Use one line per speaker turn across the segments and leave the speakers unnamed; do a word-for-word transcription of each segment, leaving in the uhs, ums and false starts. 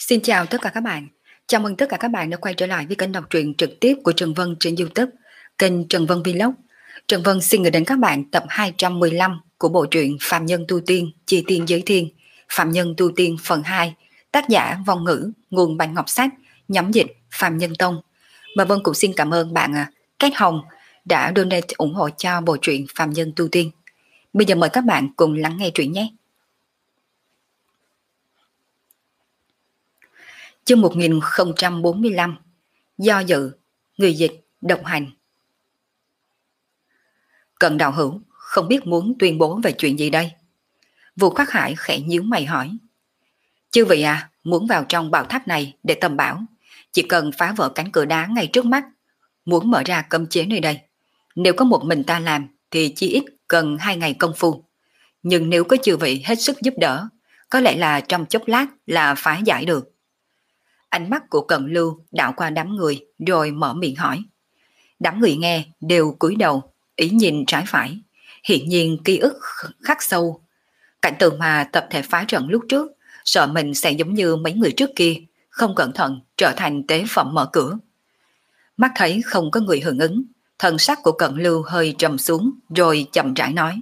Xin chào tất cả các bạn. Chào mừng tất cả các bạn đã quay trở lại với kênh đọc truyện trực tiếp của Trần Vân trên YouTube, kênh Trần Vân Vlog. Trần Vân xin gửi đến các bạn tập hai trăm mười lăm của bộ truyện Phạm Nhân Tu Tiên, Chi Tiên Giới Thiên, Phạm Nhân Tu Tiên phần hai, tác giả Vong Ngữ, nguồn Bạch Ngọc Sách, nhóm dịch Phạm Nhân Tông. Và Vân cũng xin cảm ơn bạn Cát Hồng đã donate ủng hộ cho bộ truyện Phạm Nhân Tu Tiên. Bây giờ mời các bạn cùng lắng nghe truyện nhé. Chương một nghìn không trăm bốn mươi lăm. Do dự, người dịch, độc hành. Cận đạo hữu không biết muốn tuyên bố về chuyện gì đây? Vũ Khắc Hải khẽ nhíu mày hỏi. Chư vị à, muốn vào trong bảo tháp này để tầm bảo, chỉ cần phá vỡ cánh cửa đá ngay trước mắt, muốn mở ra cấm chế nơi đây. Nếu có một mình ta làm thì chỉ ít cần hai ngày công phu. Nhưng nếu có chư vị hết sức giúp đỡ, có lẽ là trong chốc lát là phá giải được. Ánh mắt của Cận Lưu đảo qua đám người rồi mở miệng hỏi. Đám người nghe đều cúi đầu, ý nhìn trái phải, hiển nhiên ký ức khắc sâu. Cảnh tượng mà tập thể phá trận lúc trước, sợ mình sẽ giống như mấy người trước kia, không cẩn thận trở thành tế phẩm mở cửa. Mắt thấy không có người hưởng ứng, thần sắc của Cận Lưu hơi trầm xuống rồi chậm rãi nói.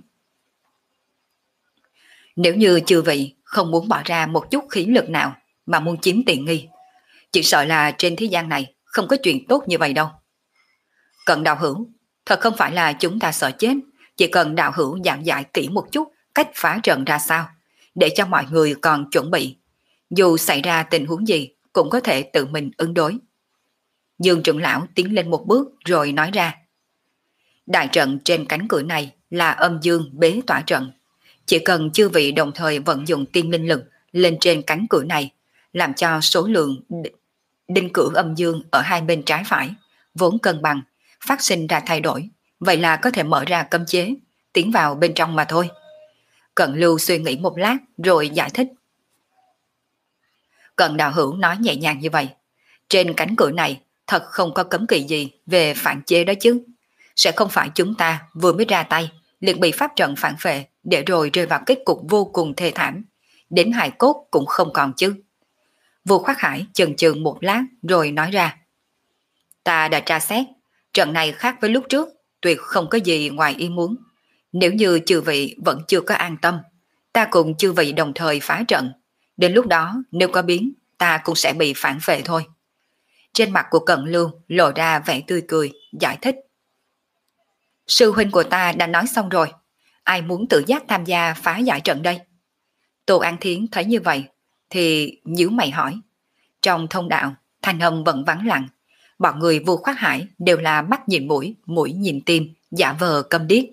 Nếu như chư vị không muốn bỏ ra một chút khí lực nào mà muốn chiếm tiện nghi, chỉ sợ là trên thế gian này không có chuyện tốt như vậy đâu. Cận đạo hữu, thật không phải là chúng ta sợ chết, chỉ cần đạo hữu giảng giải kỹ một chút cách phá trận ra sao, để cho mọi người còn chuẩn bị. Dù xảy ra tình huống gì cũng có thể tự mình ứng đối. Dương trưởng lão tiến lên một bước rồi nói ra. Đại trận trên cánh cửa này là âm dương bế tỏa trận. Chỉ cần chư vị đồng thời vận dụng tiên linh lực lên trên cánh cửa này, làm cho số lượng đinh cửa âm dương ở hai bên trái phải vốn cân bằng phát sinh ra thay đổi, vậy là có thể mở ra cấm chế tiến vào bên trong mà thôi. Cận Lưu suy nghĩ một lát rồi giải thích. Cận đạo hữu nói nhẹ nhàng như vậy, trên cánh cửa này thật không có cấm kỵ gì về phản chế đó chứ. Sẽ không phải chúng ta vừa mới ra tay liền bị pháp trận phản phệ để rồi rơi vào kết cục vô cùng thê thảm, đến hài cốt cũng không còn chứ. Vũ Khắc Hải chần chừ một lát rồi nói ra. Ta đã tra xét, trận này khác với lúc trước, tuyệt không có gì ngoài ý muốn. Nếu như chư vị vẫn chưa có an tâm, ta cùng chư vị đồng thời phá trận. Đến lúc đó nếu có biến, ta cũng sẽ bị phản vệ thôi. Trên mặt của Cận Lưu lộ ra vẻ tươi cười, giải thích. Sư huynh của ta đã nói xong rồi, ai muốn tự giác tham gia phá giải trận đây? Tô An Thiến thấy như vậy thì nhíu mày hỏi. Trong thông đạo, thanh âm vẫn vắng lặng. Bọn người Vũ Khắc Hải đều là mắt nhìn mũi, mũi nhìn tim, giả vờ câm điếc.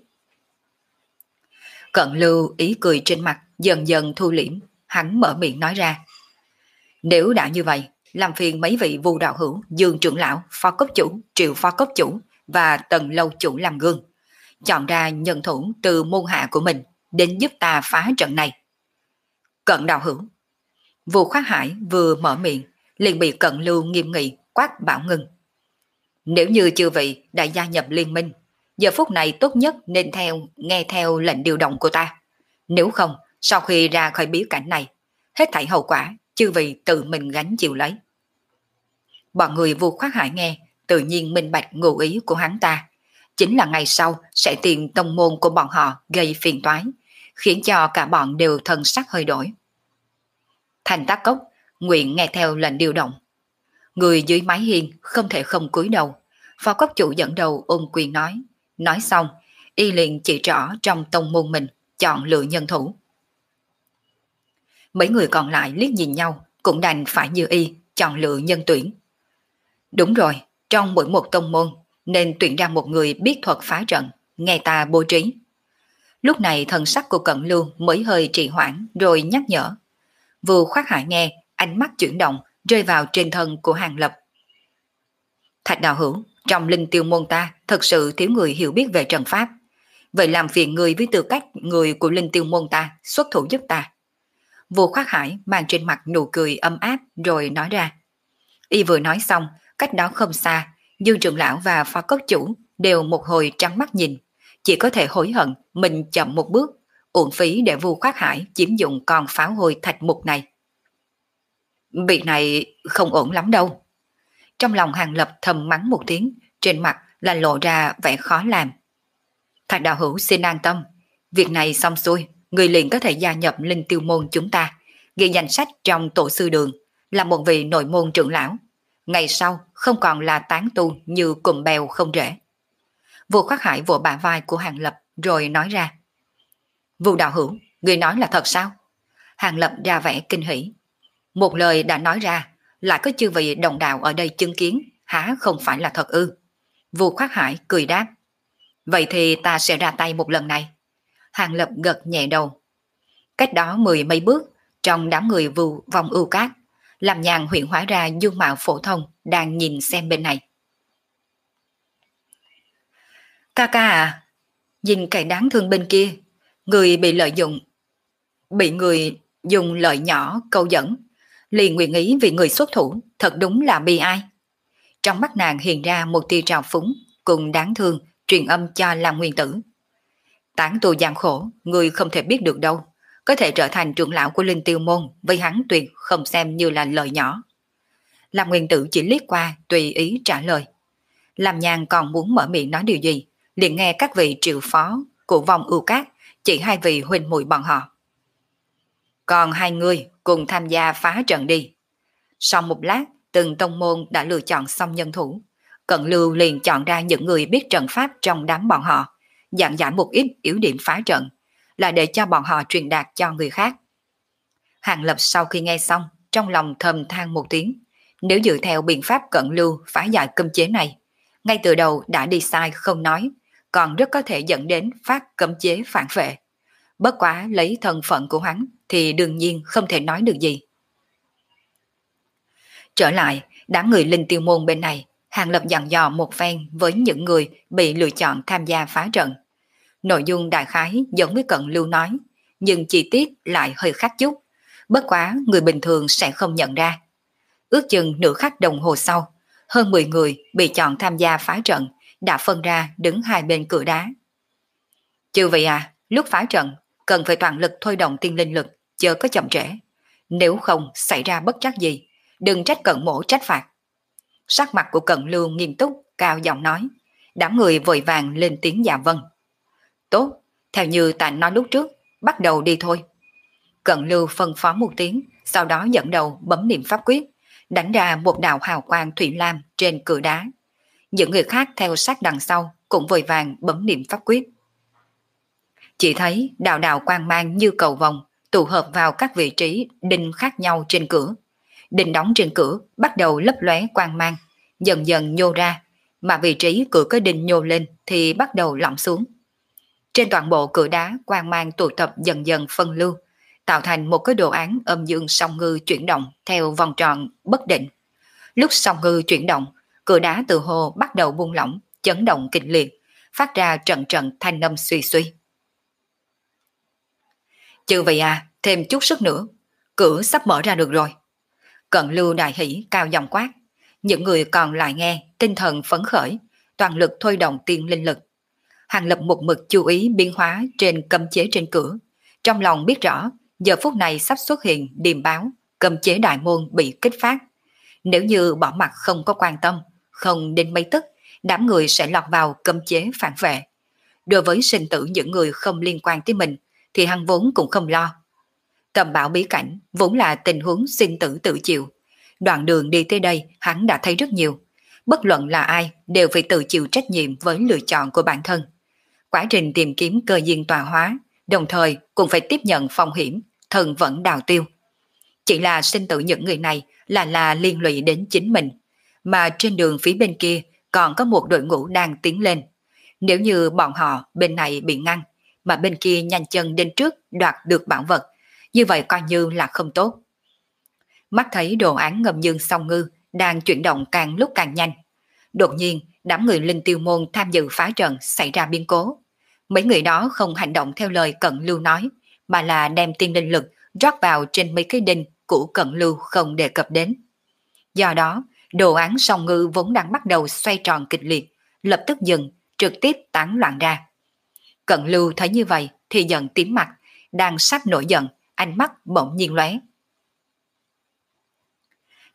Cận Lưu ý cười trên mặt dần dần thu liễm, hắn mở miệng nói ra. Nếu đã như vậy, làm phiền mấy vị Vu đạo hữu, Dương trưởng lão, Phó cấp chủ, Triệu phó cấp chủ và Tần lâu chủ làm gương, chọn ra nhân thủ từ môn hạ của mình đến giúp ta phá trận này. Cận đạo hữu. Vũ Khắc Hải vừa mở miệng liền bị Cận Lưu nghiêm nghị quát bảo ngưng. Nếu như chư vị đã gia nhập liên minh, giờ phút này tốt nhất nên theo nghe theo lệnh điều động của ta. Nếu không, sau khi ra khỏi bí cảnh này, hết thảy hậu quả chư vị tự mình gánh chịu lấy. Bọn người Vũ Khắc Hải nghe tự nhiên minh bạch ngụ ý của hắn ta, chính là ngày sau sẽ tìm tông môn của bọn họ gây phiền toái, khiến cho cả bọn đều thần sắc hơi đổi. Thành Tác Cốc nguyện nghe theo lệnh điều động. Người dưới mái hiên không thể không cúi đầu. Phó cốc chủ dẫn đầu ôm quyền nói. Nói xong, y liền chỉ rõ trong tông môn mình chọn lựa nhân thủ. Mấy người còn lại liếc nhìn nhau, cũng đành phải như y chọn lựa nhân tuyển. Đúng rồi, trong mỗi một tông môn nên tuyển ra một người biết thuật phá trận, nghe ta bố trí. Lúc này thần sắc của Cận Lưu mới hơi trì hoãn rồi nhắc nhở. Vũ Khắc Hải nghe, ánh mắt chuyển động rơi vào trên thân của Hàng Lập. Thạch đạo hữu, trong linh tiêu môn ta thật sự thiếu người hiểu biết về trận pháp. Vậy làm phiền người với tư cách người của linh tiêu môn ta xuất thủ giúp ta. Vũ Khắc Hải mang trên mặt nụ cười ấm áp rồi nói ra. Y vừa nói xong, cách đó không xa, Dương trưởng lão và Phó cốc chủ đều một hồi trắng mắt nhìn, chỉ có thể hối hận mình chậm một bước, uổng phí để Vũ Khắc Hải chiếm dụng con pháo hôi thạch mục này. Việc này không ổn lắm đâu. Trong lòng Hàng Lập thầm mắng một tiếng, trên mặt là lộ ra vẻ khó làm. Thạch đạo hữu xin an tâm, việc này xong xuôi, người liền có thể gia nhập linh tiêu môn chúng ta, ghi danh sách trong tổ sư đường, là một vị nội môn trưởng lão. Ngày sau không còn là tán tu như cụm bèo không rễ. Vô Khắc Hải vỗ bả vai của Hàng Lập rồi nói ra. Vu đạo hữu, người nói là thật sao? Hàng Lập ra vẻ kinh hỉ. Một lời đã nói ra, lại có chư vị đồng đạo ở đây chứng kiến, há không phải là thật ư? Vu Khắc Hải cười đáp. Vậy thì ta sẽ ra tay một lần này. Hàng Lập gật nhẹ đầu. Cách đó mười mấy bước, trong đám người vù vòng ưu cát, làm nhàn huyện hóa ra dung mạo phổ thông đang nhìn xem bên này. Ca ca à, nhìn kẻ đáng thương bên kia, người bị lợi dụng, bị người dùng lợi nhỏ câu dẫn, liền nguyện ý vì người xuất thủ, thật đúng là bi ai. Trong mắt nàng hiện ra một tia trào phúng, cùng đáng thương, truyền âm cho Lam Nguyên Tử. Tán tu gian khổ, người không thể biết được đâu, có thể trở thành trưởng lão của Linh Tiêu Môn, với hắn tuyệt không xem như là lợi nhỏ. Lam Nguyên Tử chỉ liếc qua, tùy ý trả lời. Lam Nhàn còn muốn mở miệng nói điều gì, liền nghe các vị triệu phó của vòng ưu cát chỉ hai vị huynh muội bọn họ. Còn hai người cùng tham gia phá trận đi. Sau một lát, từng tông môn đã lựa chọn xong nhân thủ. Cận Lưu liền chọn ra những người biết trận pháp trong đám bọn họ, dặn dạy một ít yếu điểm phá trận, là để cho bọn họ truyền đạt cho người khác. Hàng Lập sau khi nghe xong, trong lòng thầm than một tiếng. Nếu dựa theo biện pháp Cận Lưu phá giải cấm chế này, ngay từ đầu đã đi sai không nói, còn rất có thể dẫn đến phát cấm chế phản vệ. Bất quá lấy thân phận của hắn thì đương nhiên không thể nói được gì. Trở lại, đám người Linh Tiêu Môn bên này, Hàng Lập dặn dò một phen với những người bị lựa chọn tham gia phá trận. Nội dung đại khái giống với Cận Lưu nói, nhưng chi tiết lại hơi khác chút, bất quá người bình thường sẽ không nhận ra. Ước chừng nửa khắc đồng hồ sau, hơn mười người bị chọn tham gia phá trận đã phân ra đứng hai bên cửa đá. Chư vị à, lúc phá trận cần phải toàn lực thôi động tiên linh lực, chớ có chậm trễ. Nếu không xảy ra bất trắc gì, đừng trách Cận mỗ trách phạt. Sắc mặt của Cận Lưu nghiêm túc, cao giọng nói. Đám người vội vàng lên tiếng dạ vâng. Tốt, theo như ta nói lúc trước, bắt đầu đi thôi. Cận Lưu phân phó một tiếng, sau đó dẫn đầu bấm niệm pháp quyết, đánh ra một đạo hào quang thủy lam trên cửa đá. Những người khác theo sát đằng sau cũng vội vàng bấm niệm pháp quyết. Chỉ thấy đạo đạo quang mang như cầu vồng tụ hợp vào các vị trí đinh khác nhau trên cửa. Đinh đóng trên cửa bắt đầu lấp lóe quang mang, dần dần nhô ra, mà vị trí cửa có đinh nhô lên thì bắt đầu lỏng xuống. Trên toàn bộ cửa đá quang mang tụ tập dần dần phân lưu, tạo thành một cái đồ án âm dương song ngư chuyển động theo vòng tròn bất định. Lúc song ngư chuyển động, cửa đá từ hồ bắt đầu buông lỏng, chấn động kịch liệt, phát ra trận trận thanh âm suy suy. Chư vị à, thêm chút sức nữa, cửa sắp mở ra được rồi. Cận Lưu đại hỉ cao giọng quát. Những người còn lại nghe, tinh thần phấn khởi, toàn lực thôi động tiên linh lực. Hàng Lập một mực chú ý biến hóa trên cấm chế trên cửa, trong lòng biết rõ giờ phút này sắp xuất hiện điềm báo cấm chế đại môn bị kích phát. Nếu như bỏ mặt không có quan tâm, không đến mấy tức, đám người sẽ lọt vào cấm chế phản vệ. Đối với sinh tử những người không liên quan tới mình thì hắn vốn cũng không lo. Tầm bảo bí cảnh vốn là tình huống sinh tử tự chịu. Đoạn đường đi tới đây hắn đã thấy rất nhiều. Bất luận là ai đều phải tự chịu trách nhiệm với lựa chọn của bản thân. Quá trình tìm kiếm cơ duyên tọa hóa, đồng thời cũng phải tiếp nhận phong hiểm, thần vẫn đào tiêu. Chỉ là sinh tử những người này là là liên lụy đến chính mình, mà trên đường phía bên kia còn có một đội ngũ đang tiến lên. Nếu như bọn họ bên này bị ngăn, mà bên kia nhanh chân đến trước đoạt được bảo vật, như vậy coi như là không tốt. Mắt thấy đồ án ngầm dương song ngư đang chuyển động càng lúc càng nhanh. Đột nhiên, đám người Linh Tiêu Môn tham dự phá trận xảy ra biến cố. Mấy người đó không hành động theo lời Cận Lưu nói, mà là đem tiên linh lực rót vào trên mấy cái đinh của Cận Lưu không đề cập đến. Do đó, đồ án song ngư vốn đang bắt đầu xoay tròn kịch liệt, lập tức dừng, trực tiếp tán loạn ra. Cận Lưu thấy như vậy thì giận tím mặt, đang sắp nổi giận, ánh mắt bỗng nhiên lóe.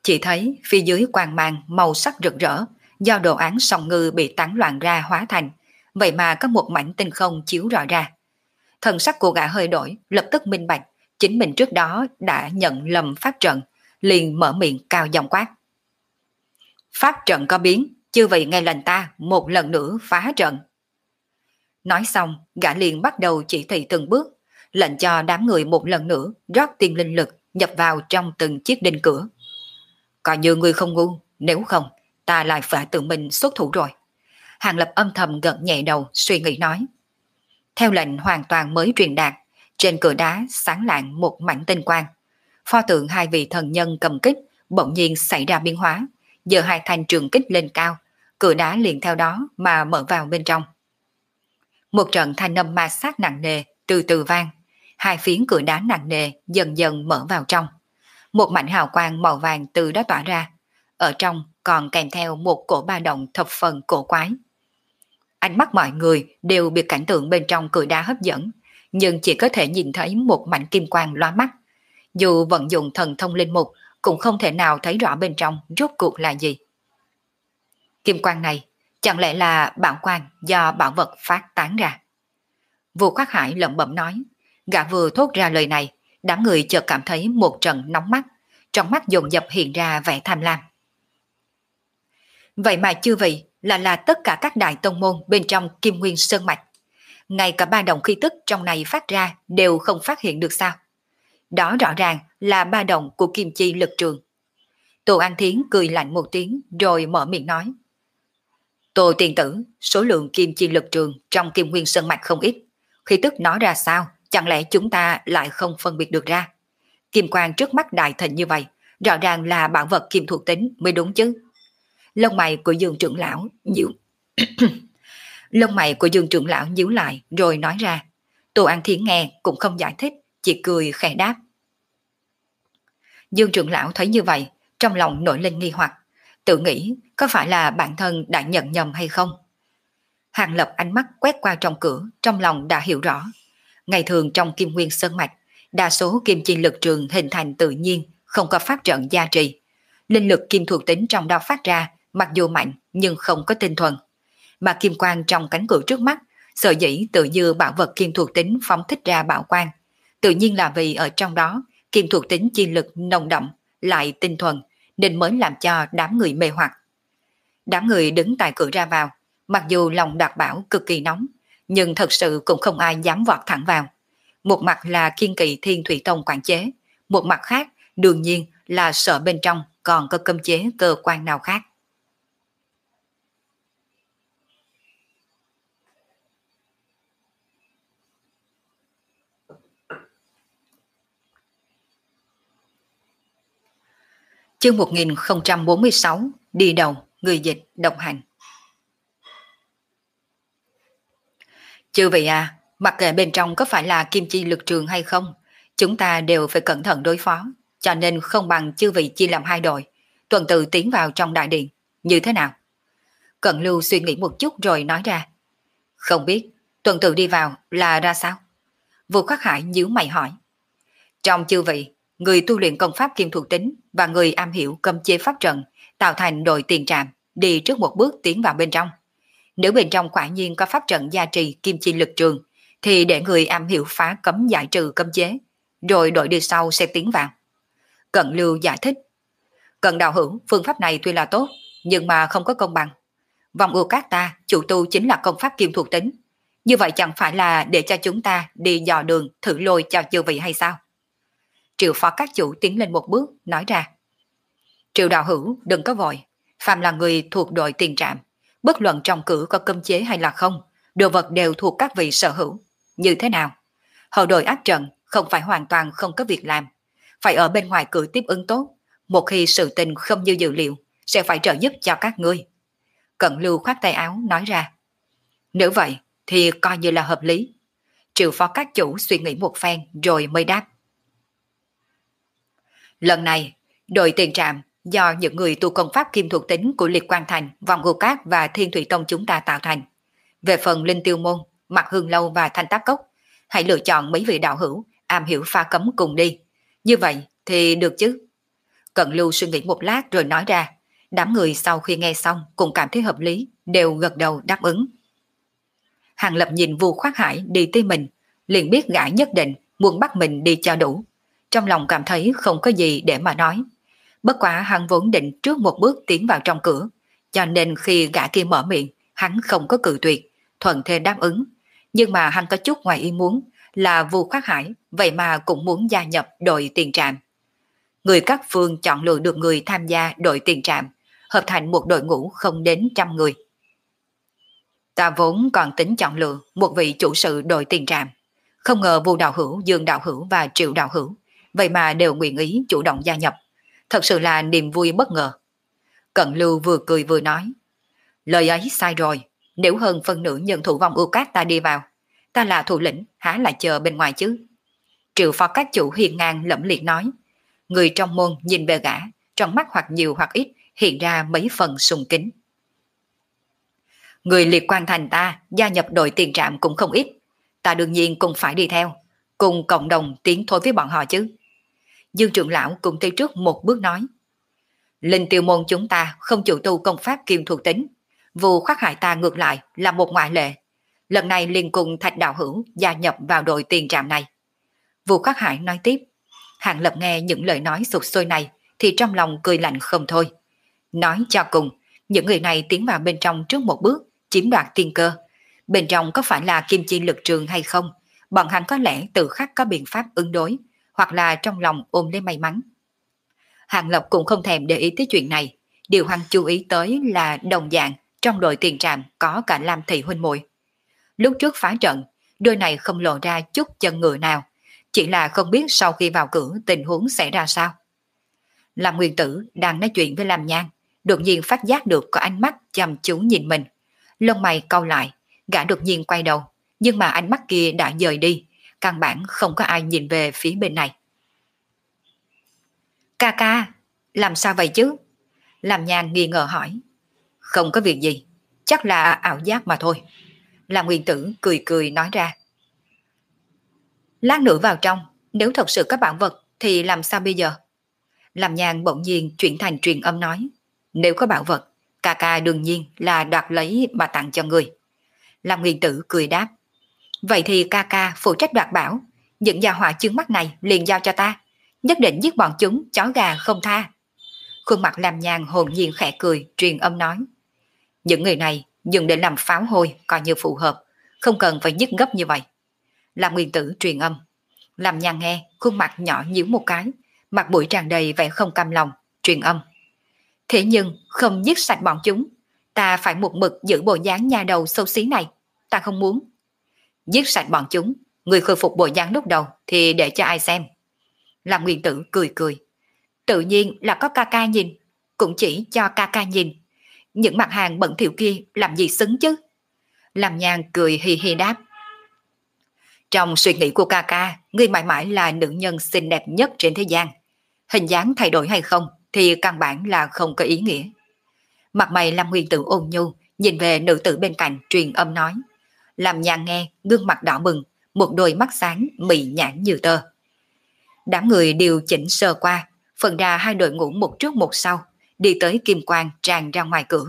Chỉ thấy phía dưới quang mang màu sắc rực rỡ, do đồ án song ngư bị tán loạn ra hóa thành, vậy mà có một mảnh tinh không chiếu rọi ra. Thần sắc của gã hơi đổi, lập tức minh bạch, chính mình trước đó đã nhận lầm pháp trận, liền mở miệng cao giọng quát. Pháp trận có biến, chư vị nghe lệnh ta một lần nữa phá trận. Nói xong, gã liền bắt đầu chỉ thị từng bước, lệnh cho đám người một lần nữa rót tiên linh lực nhập vào trong từng chiếc đinh cửa. Coi như người không ngu, nếu không, ta lại phải tự mình xuất thủ rồi. Hàng Lập âm thầm gật nhẹ đầu, suy nghĩ nói. Theo lệnh hoàn toàn mới truyền đạt, trên cửa đá sáng lạng một mảnh tinh quang. Pho tượng hai vị thần nhân cầm kích bỗng nhiên xảy ra biến hóa, giờ hai thanh trường kích lên cao, cửa đá liền theo đó mà mở vào bên trong. Một trận thanh âm ma sát nặng nề từ từ vang, hai phiến cửa đá nặng nề dần dần mở vào trong. Một mảnh hào quang màu vàng từ đó tỏa ra, ở trong còn kèm theo một cổ ba động thập phần cổ quái. Ánh mắt mọi người đều bị cảnh tượng bên trong cửa đá hấp dẫn, nhưng chỉ có thể nhìn thấy một mảnh kim quang lóa mắt. Dù vận dụng thần thông linh mục cũng không thể nào thấy rõ bên trong rốt cuộc là gì. Kim quang này chẳng lẽ là bảo quang do bảo vật phát tán ra? Vua Khoác Hải lẩm bẩm nói. Gã vừa thốt ra lời này, đám người chợt cảm thấy một trận nóng mắt, trong mắt dồn dập hiện ra vẻ tham lam. Vậy mà chư vị là là tất cả các đại tông môn bên trong Kim Nguyên Sơn Mạch. Ngay cả ba động khí tức trong này phát ra đều không phát hiện được sao? Đó rõ ràng là ba động của Kim Chi lực trường. Tô An Thiến cười lạnh một tiếng rồi mở miệng nói. Tô tiền tử, số lượng Kim Chi lực trường trong Kim Nguyên Sơn Mạch không ít. Khí tức nó ra sao, chẳng lẽ chúng ta lại không phân biệt được ra? Kim quang trước mắt đại thịnh như vậy, rõ ràng là bảo vật kim thuộc tính mới đúng chứ. Lông mày của Dương trưởng lão nhíu lông mày của Dương trưởng lão nhíu lại rồi nói ra. Tô An Thiến nghe cũng không giải thích, chỉ cười khẽ đáp. Dương trưởng lão thấy như vậy, trong lòng nổi lên nghi hoặc, tự nghĩ có phải là bản thân đã nhận nhầm hay không. Hàng Lập ánh mắt quét qua trong cửa, trong lòng đã hiểu rõ. Ngày thường trong Kim Nguyên Sơn Mạch, đa số kim chi lực trường hình thành tự nhiên, không có pháp trận gia trì. Linh lực kim thuộc tính trong đó phát ra, mặc dù mạnh nhưng không có tinh thuần. Mà kim quang trong cánh cửa trước mắt, sở dĩ tự như bảo vật kim thuộc tính phóng thích ra bảo quang. Tự nhiên là vì ở trong đó, kim thuộc tính chi lực nồng đậm, lại tinh thuần, nên mới làm cho đám người mê hoặc. Đám người đứng tại cửa ra vào, mặc dù lòng đạt bảo cực kỳ nóng, nhưng thật sự cũng không ai dám vọt thẳng vào. Một mặt là kiên kỵ Thiên Thủy Tông quản chế, một mặt khác đương nhiên là sợ bên trong còn có cấm chế cơ quan nào khác. Chương một nghìn không trăm bốn mươi sáu, đi đầu, người dịch, độc hành. Chư vị à, mặc kệ bên trong có phải là kim chi lực trường hay không, chúng ta đều phải cẩn thận đối phó, cho nên không bằng chư vị chia làm hai đội, tuần tự tiến vào trong đại điện, như thế nào? Cận Lưu suy nghĩ một chút rồi nói ra. Không biết, tuần tự đi vào là ra sao? Vua Khắc Hải nhíu mày hỏi. Trong chư vị, người tu luyện công pháp kim thuộc tính và người am hiểu cấm chế pháp trận tạo thành đội tiền trạm, đi trước một bước tiến vào bên trong. Nếu bên trong quả nhiên có pháp trận gia trì kim chi lực trường, thì để người am hiểu phá cấm giải trừ cấm chế, rồi đội đi sau sẽ tiến vào. Cận Lưu giải thích. Cận đạo hữu, phương pháp này tuy là tốt, nhưng mà không có công bằng. Vòng ưu cát ta, chủ tu chính là công pháp kim thuộc tính. Như vậy chẳng phải là để cho chúng ta đi dò đường thử lôi cho chư vị hay sao? Triệu phó các chủ tiến lên một bước, nói ra. Triệu đạo hữu, đừng có vội. Phạm là người thuộc đội tiền trạm, bất luận trong cử có cấm chế hay là không, đồ vật đều thuộc các vị sở hữu. Như thế nào? Hậu đội áp trận không phải hoàn toàn không có việc làm. Phải ở bên ngoài cửa tiếp ứng tốt. Một khi sự tình không như dự liệu, sẽ phải trợ giúp cho các ngươi. Cận Lưu khoát tay áo nói ra. Nếu vậy thì coi như là hợp lý. Triệu phó các chủ suy nghĩ một phen rồi mới đáp. Lần này, đội tiền trạm do những người tu công pháp kim thuộc tính của Liệt Quang Thành, Vòng Ngô Cát và Thiên Thủy Tông chúng ta tạo thành. Về phần Linh Tiêu Môn, Mạc Hương Lâu và Thanh Tác Cốc, hãy lựa chọn mấy vị đạo hữu am hiểu pha cấm cùng đi. Như vậy thì được chứ? Cận Lưu suy nghĩ một lát rồi nói ra. Đám người sau khi nghe xong cũng cảm thấy hợp lý, đều gật đầu đáp ứng. Hàng Lập nhìn Vu Khoát Hải đi tới mình, liền biết gã nhất định muốn bắt mình đi cho đủ. Trong lòng cảm thấy không có gì để mà nói. Bất quá hắn vốn định trước một bước tiến vào trong cửa, cho nên khi gã kia mở miệng, hắn không có cự tuyệt, thuận thế đáp ứng. Nhưng mà hắn có chút ngoài ý muốn là Vu Khoát Hải vậy mà cũng muốn gia nhập đội tiền trạm. Người các phương chọn lựa được người tham gia đội tiền trạm, hợp thành một đội ngũ không đến trăm người. Ta vốn còn tính chọn lựa một vị chủ sự đội tiền trạm, không ngờ Vu Đạo Hữu, Dương Đạo Hữu và Triệu Đạo Hữu vậy mà đều nguyện ý chủ động gia nhập, thật sự là niềm vui bất ngờ. Cận Lưu vừa cười vừa nói, lời ấy sai rồi, nếu hơn phân nửa nhân thủ vong ưu cát ta đi vào, ta là thủ lĩnh há lại chờ bên ngoài chứ. Triệu phó các chủ hiền ngang lẫm liệt nói. Người trong môn nhìn về gã, trong mắt hoặc nhiều hoặc ít hiện ra mấy phần sùng kính. Người liệt quan thành ta gia nhập đội tiền trạm cũng không ít, ta đương nhiên cũng phải đi theo, cùng cộng đồng tiến thôi với bọn họ chứ. Dương trưởng lão cũng tới trước một bước nói. Linh tiêu môn chúng ta không chủ tu công pháp kiêm thuộc tính, Vu Khoát Hải ta ngược lại là một ngoại lệ. Lần này liền cùng Thạch Đạo Hữu gia nhập vào đội tiền trạm này. Vu Khoát Hải nói tiếp. Hàng Lập nghe những lời nói sụt sôi này thì trong lòng cười lạnh không thôi. Nói cho cùng, những người này tiến vào bên trong trước một bước, chiếm đoạt tiên cơ. Bên trong có phải là kim chi lực trường hay không, bọn hắn có lẽ tự khắc có biện pháp ứng đối, hoặc là trong lòng ôm lấy may mắn. Hàng Lập cũng không thèm để ý tới chuyện này, điều hắn chú ý tới là đồng dạng trong đội tiền trạm có cả Lam Thị huynh muội. Lúc trước phá trận, đôi này không lộ ra chút chân ngựa nào, chỉ là không biết sau khi vào cửa tình huống xảy ra sao. Lam Nguyên Tử đang nói chuyện với Lam Nhan, đột nhiên phát giác được có ánh mắt chăm chú nhìn mình. Lông mày cau lại, gã đột nhiên quay đầu, nhưng mà ánh mắt kia đã dời đi, căn bản không có ai nhìn về phía bên này. Ca ca, làm sao vậy chứ? Lam Nhan nghi ngờ hỏi. Không có việc gì, chắc là ảo giác mà thôi. Lam Nguyên Tử cười cười nói ra. Lát nữa vào trong, nếu thật sự có bảo vật thì làm sao bây giờ? Lam Nhan bỗng nhiên chuyển thành truyền âm nói. Nếu có bảo vật, ca ca đương nhiên là đoạt lấy mà tặng cho người. Lam Nguyên Tử cười đáp. Vậy thì ca ca phụ trách đoạt bảo, những gia họa chướng mắt này liền giao cho ta, nhất định giết bọn chúng chó gà không tha. Khuôn mặt Lam Nhan hồn nhiên khẽ cười, truyền âm nói. Những người này dùng để làm pháo hôi coi như phù hợp, không cần phải giết gấp như vậy. Lam Nguyên Tử truyền âm. Lam Nhan nghe, khuôn mặt nhỏ nhíu một cái, mặt mũi tràn đầy vẻ không cam lòng, truyền âm. Thế nhưng không giết sạch bọn chúng, ta phải một mực giữ bộ dáng nhà đầu xấu xí này, ta không muốn. Giết sạch bọn chúng, người khôi phục bộ dáng lúc đầu thì để cho ai xem? Lam Nguyên Tử cười cười. Tự nhiên là có ca ca nhìn, cũng chỉ cho ca ca nhìn. Những mặt hàng bẩn thỉu kia làm gì xứng chứ? Lam Nhan cười hì hì đáp. Trong suy nghĩ của ca ca, ngươi mãi mãi là nữ nhân xinh đẹp nhất trên thế gian. Hình dáng thay đổi hay không thì căn bản là không có ý nghĩa. Mặt mày Lam Nguyên Tử ôn nhu, nhìn về nữ tử bên cạnh truyền âm nói. Lam Nhan nghe, gương mặt đỏ bừng, một đôi mắt sáng mị nhãn như tơ. Đám người điều chỉnh sơ qua, phân ra hai đội ngũ một trước một sau, đi tới kim quang tràn ra ngoài cửa.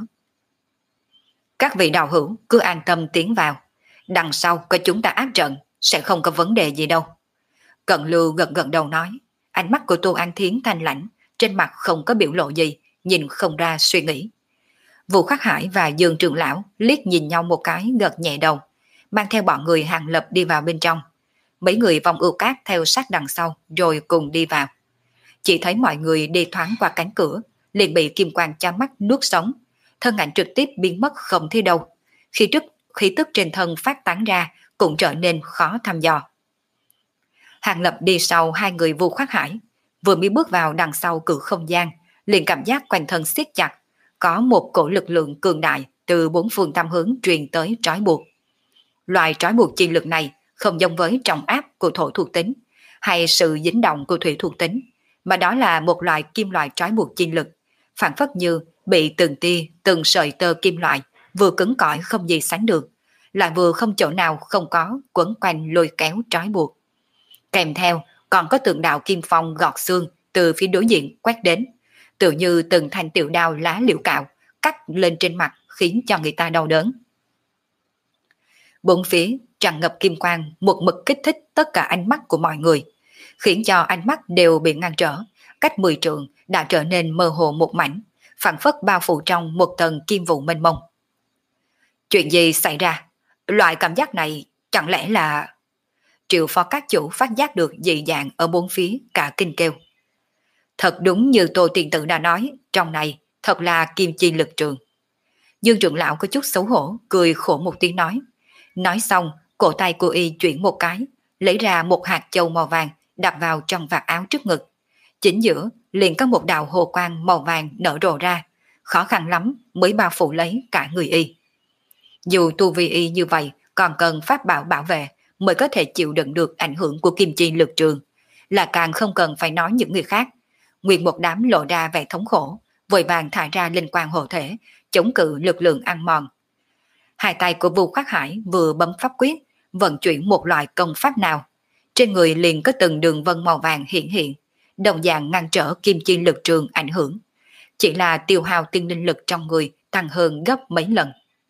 Các vị đạo hữu cứ an tâm tiến vào, đằng sau có chúng ta áp trận, sẽ không có vấn đề gì đâu. Cận Lưu gật gật đầu nói, ánh mắt của Tô An Thiến thanh lãnh, trên mặt không có biểu lộ gì, nhìn không ra suy nghĩ. Vu Khắc Hải và Dương Trường Lão liếc nhìn nhau một cái gật nhẹ đầu, mang theo bọn người Hàng Lập đi vào bên trong. Mấy người vòng ưu cát theo sát đằng sau rồi cùng đi vào. Chỉ thấy mọi người đi thoáng qua cánh cửa, liền bị kim quang cha mắt nuốt sống, thân ảnh trực tiếp biến mất không thấy đâu. Khi tức, khí tức trên thân phát tán ra cũng trở nên khó thăm dò. Hàng Lập đi sau hai người Vu Khắc Hải, vừa mới bước vào đằng sau cửa không gian, liền cảm giác quanh thân siết chặt, có một cổ lực lượng cường đại từ bốn phương tám hướng truyền tới trói buộc. Loại trói buộc chi lực này không giống với trọng áp của thổ thuộc tính hay sự dính động của thủy thuộc tính, mà đó là một loại kim loại trói buộc chi lực, phản phất như bị từng tia, từng sợi tơ kim loại vừa cứng cỏi không gì sánh được, lại vừa không chỗ nào không có quấn quanh lôi kéo trói buộc. Kèm theo còn có tượng đạo kim phong gọt xương từ phía đối diện quét đến, tự như từng thanh tiểu đao lá liễu cạo, cắt lên trên mặt khiến cho người ta đau đớn. Bốn phía tràn ngập kim quang một mực kích thích tất cả ánh mắt của mọi người, khiến cho ánh mắt đều bị ngăn trở, cách mười trượng đã trở nên mơ hồ một mảnh, phảng phất bao phủ trong một tầng kim vụ mênh mông. Chuyện gì xảy ra? Loại cảm giác này chẳng lẽ là... Triệu phó các chủ phát giác được dị dạng ở bốn phía, cả kinh kêu. Thật đúng như Tô Tiền Tử đã nói, trong này thật là kim chi lực trường. Dương trưởng lão có chút xấu hổ, cười khổ một tiếng nói. Nói xong, cổ tay của y chuyển một cái, lấy ra một hạt châu màu vàng đặt vào trong vạt áo trước ngực. Chính giữa liền có một đạo hồ quang màu vàng nở rộ ra, khó khăn lắm mới bao phủ lấy cả người y. Dù tu vi y như vậy còn cần pháp bảo bảo vệ mới có thể chịu đựng được ảnh hưởng của kim chi lực trường, là càng không cần phải nói những người khác. Nguyên một đám lộ ra vẻ thống khổ, vội vàng thải ra linh quang hộ thể, chống cự lực lượng ăn mòn. Hai tay của Vu Khắc Hải vừa bấm pháp quyết, vận chuyển một loại công pháp nào, trên người liền có từng đường vân màu vàng hiện hiện, đồng dạng ngăn trở kim chi lực trường ảnh hưởng. Chỉ là tiêu hao tiên linh lực trong người tăng hơn gấp mấy lần.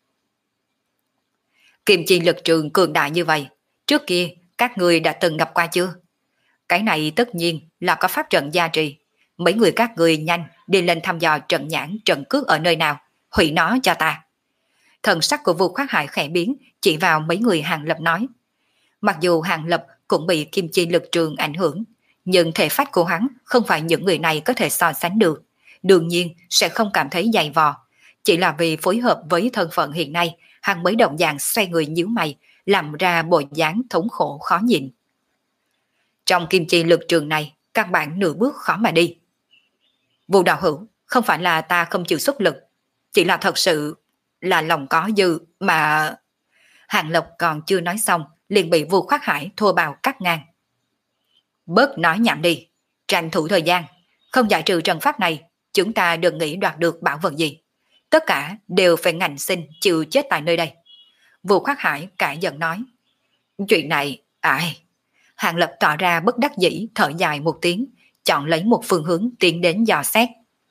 Kim chi lực trường cường đại như vậy, trước kia các người đã từng gặp qua chưa? Cái này tất nhiên là có pháp trận gia trì. Mấy người các người nhanh đi lên thăm dò trận nhãn trận cước ở nơi nào, hủy nó cho ta. Thần sắc của Vu Khắc Hải khẽ biến, chỉ vào mấy người Hàng Lập nói. Mặc dù Hàng Lập cũng bị kim chi lực trường ảnh hưởng, nhưng thể phách của hắn không phải những người này có thể so sánh được, đương nhiên sẽ không cảm thấy dày vò. Chỉ là vì phối hợp với thân phận hiện nay, hắn mới động dạng xoay người nhíu mày, làm ra bộ dáng thống khổ khó nhịn. Trong kim chi lực trường này, các bạn nửa bước khó mà đi. Vu đạo hữu, không phải là ta không chịu xuất lực, chỉ là thật sự là lòng có dư mà... Hàng Lập còn chưa nói xong, liền bị Vu Khắc Hải thô bạo cắt ngang. Bớt nói nhảm đi, tranh thủ thời gian, không giải trừ trận pháp này, chúng ta đừng nghĩ đoạt được bảo vật gì. Tất cả đều phải ngạnh sinh chịu chết tại nơi đây. Vu Khắc Hải cãi giận nói. Chuyện này, ai... Hàng Lập tỏ ra bất đắc dĩ, thở dài một tiếng, chọn lấy một phương hướng tiến đến dò xét.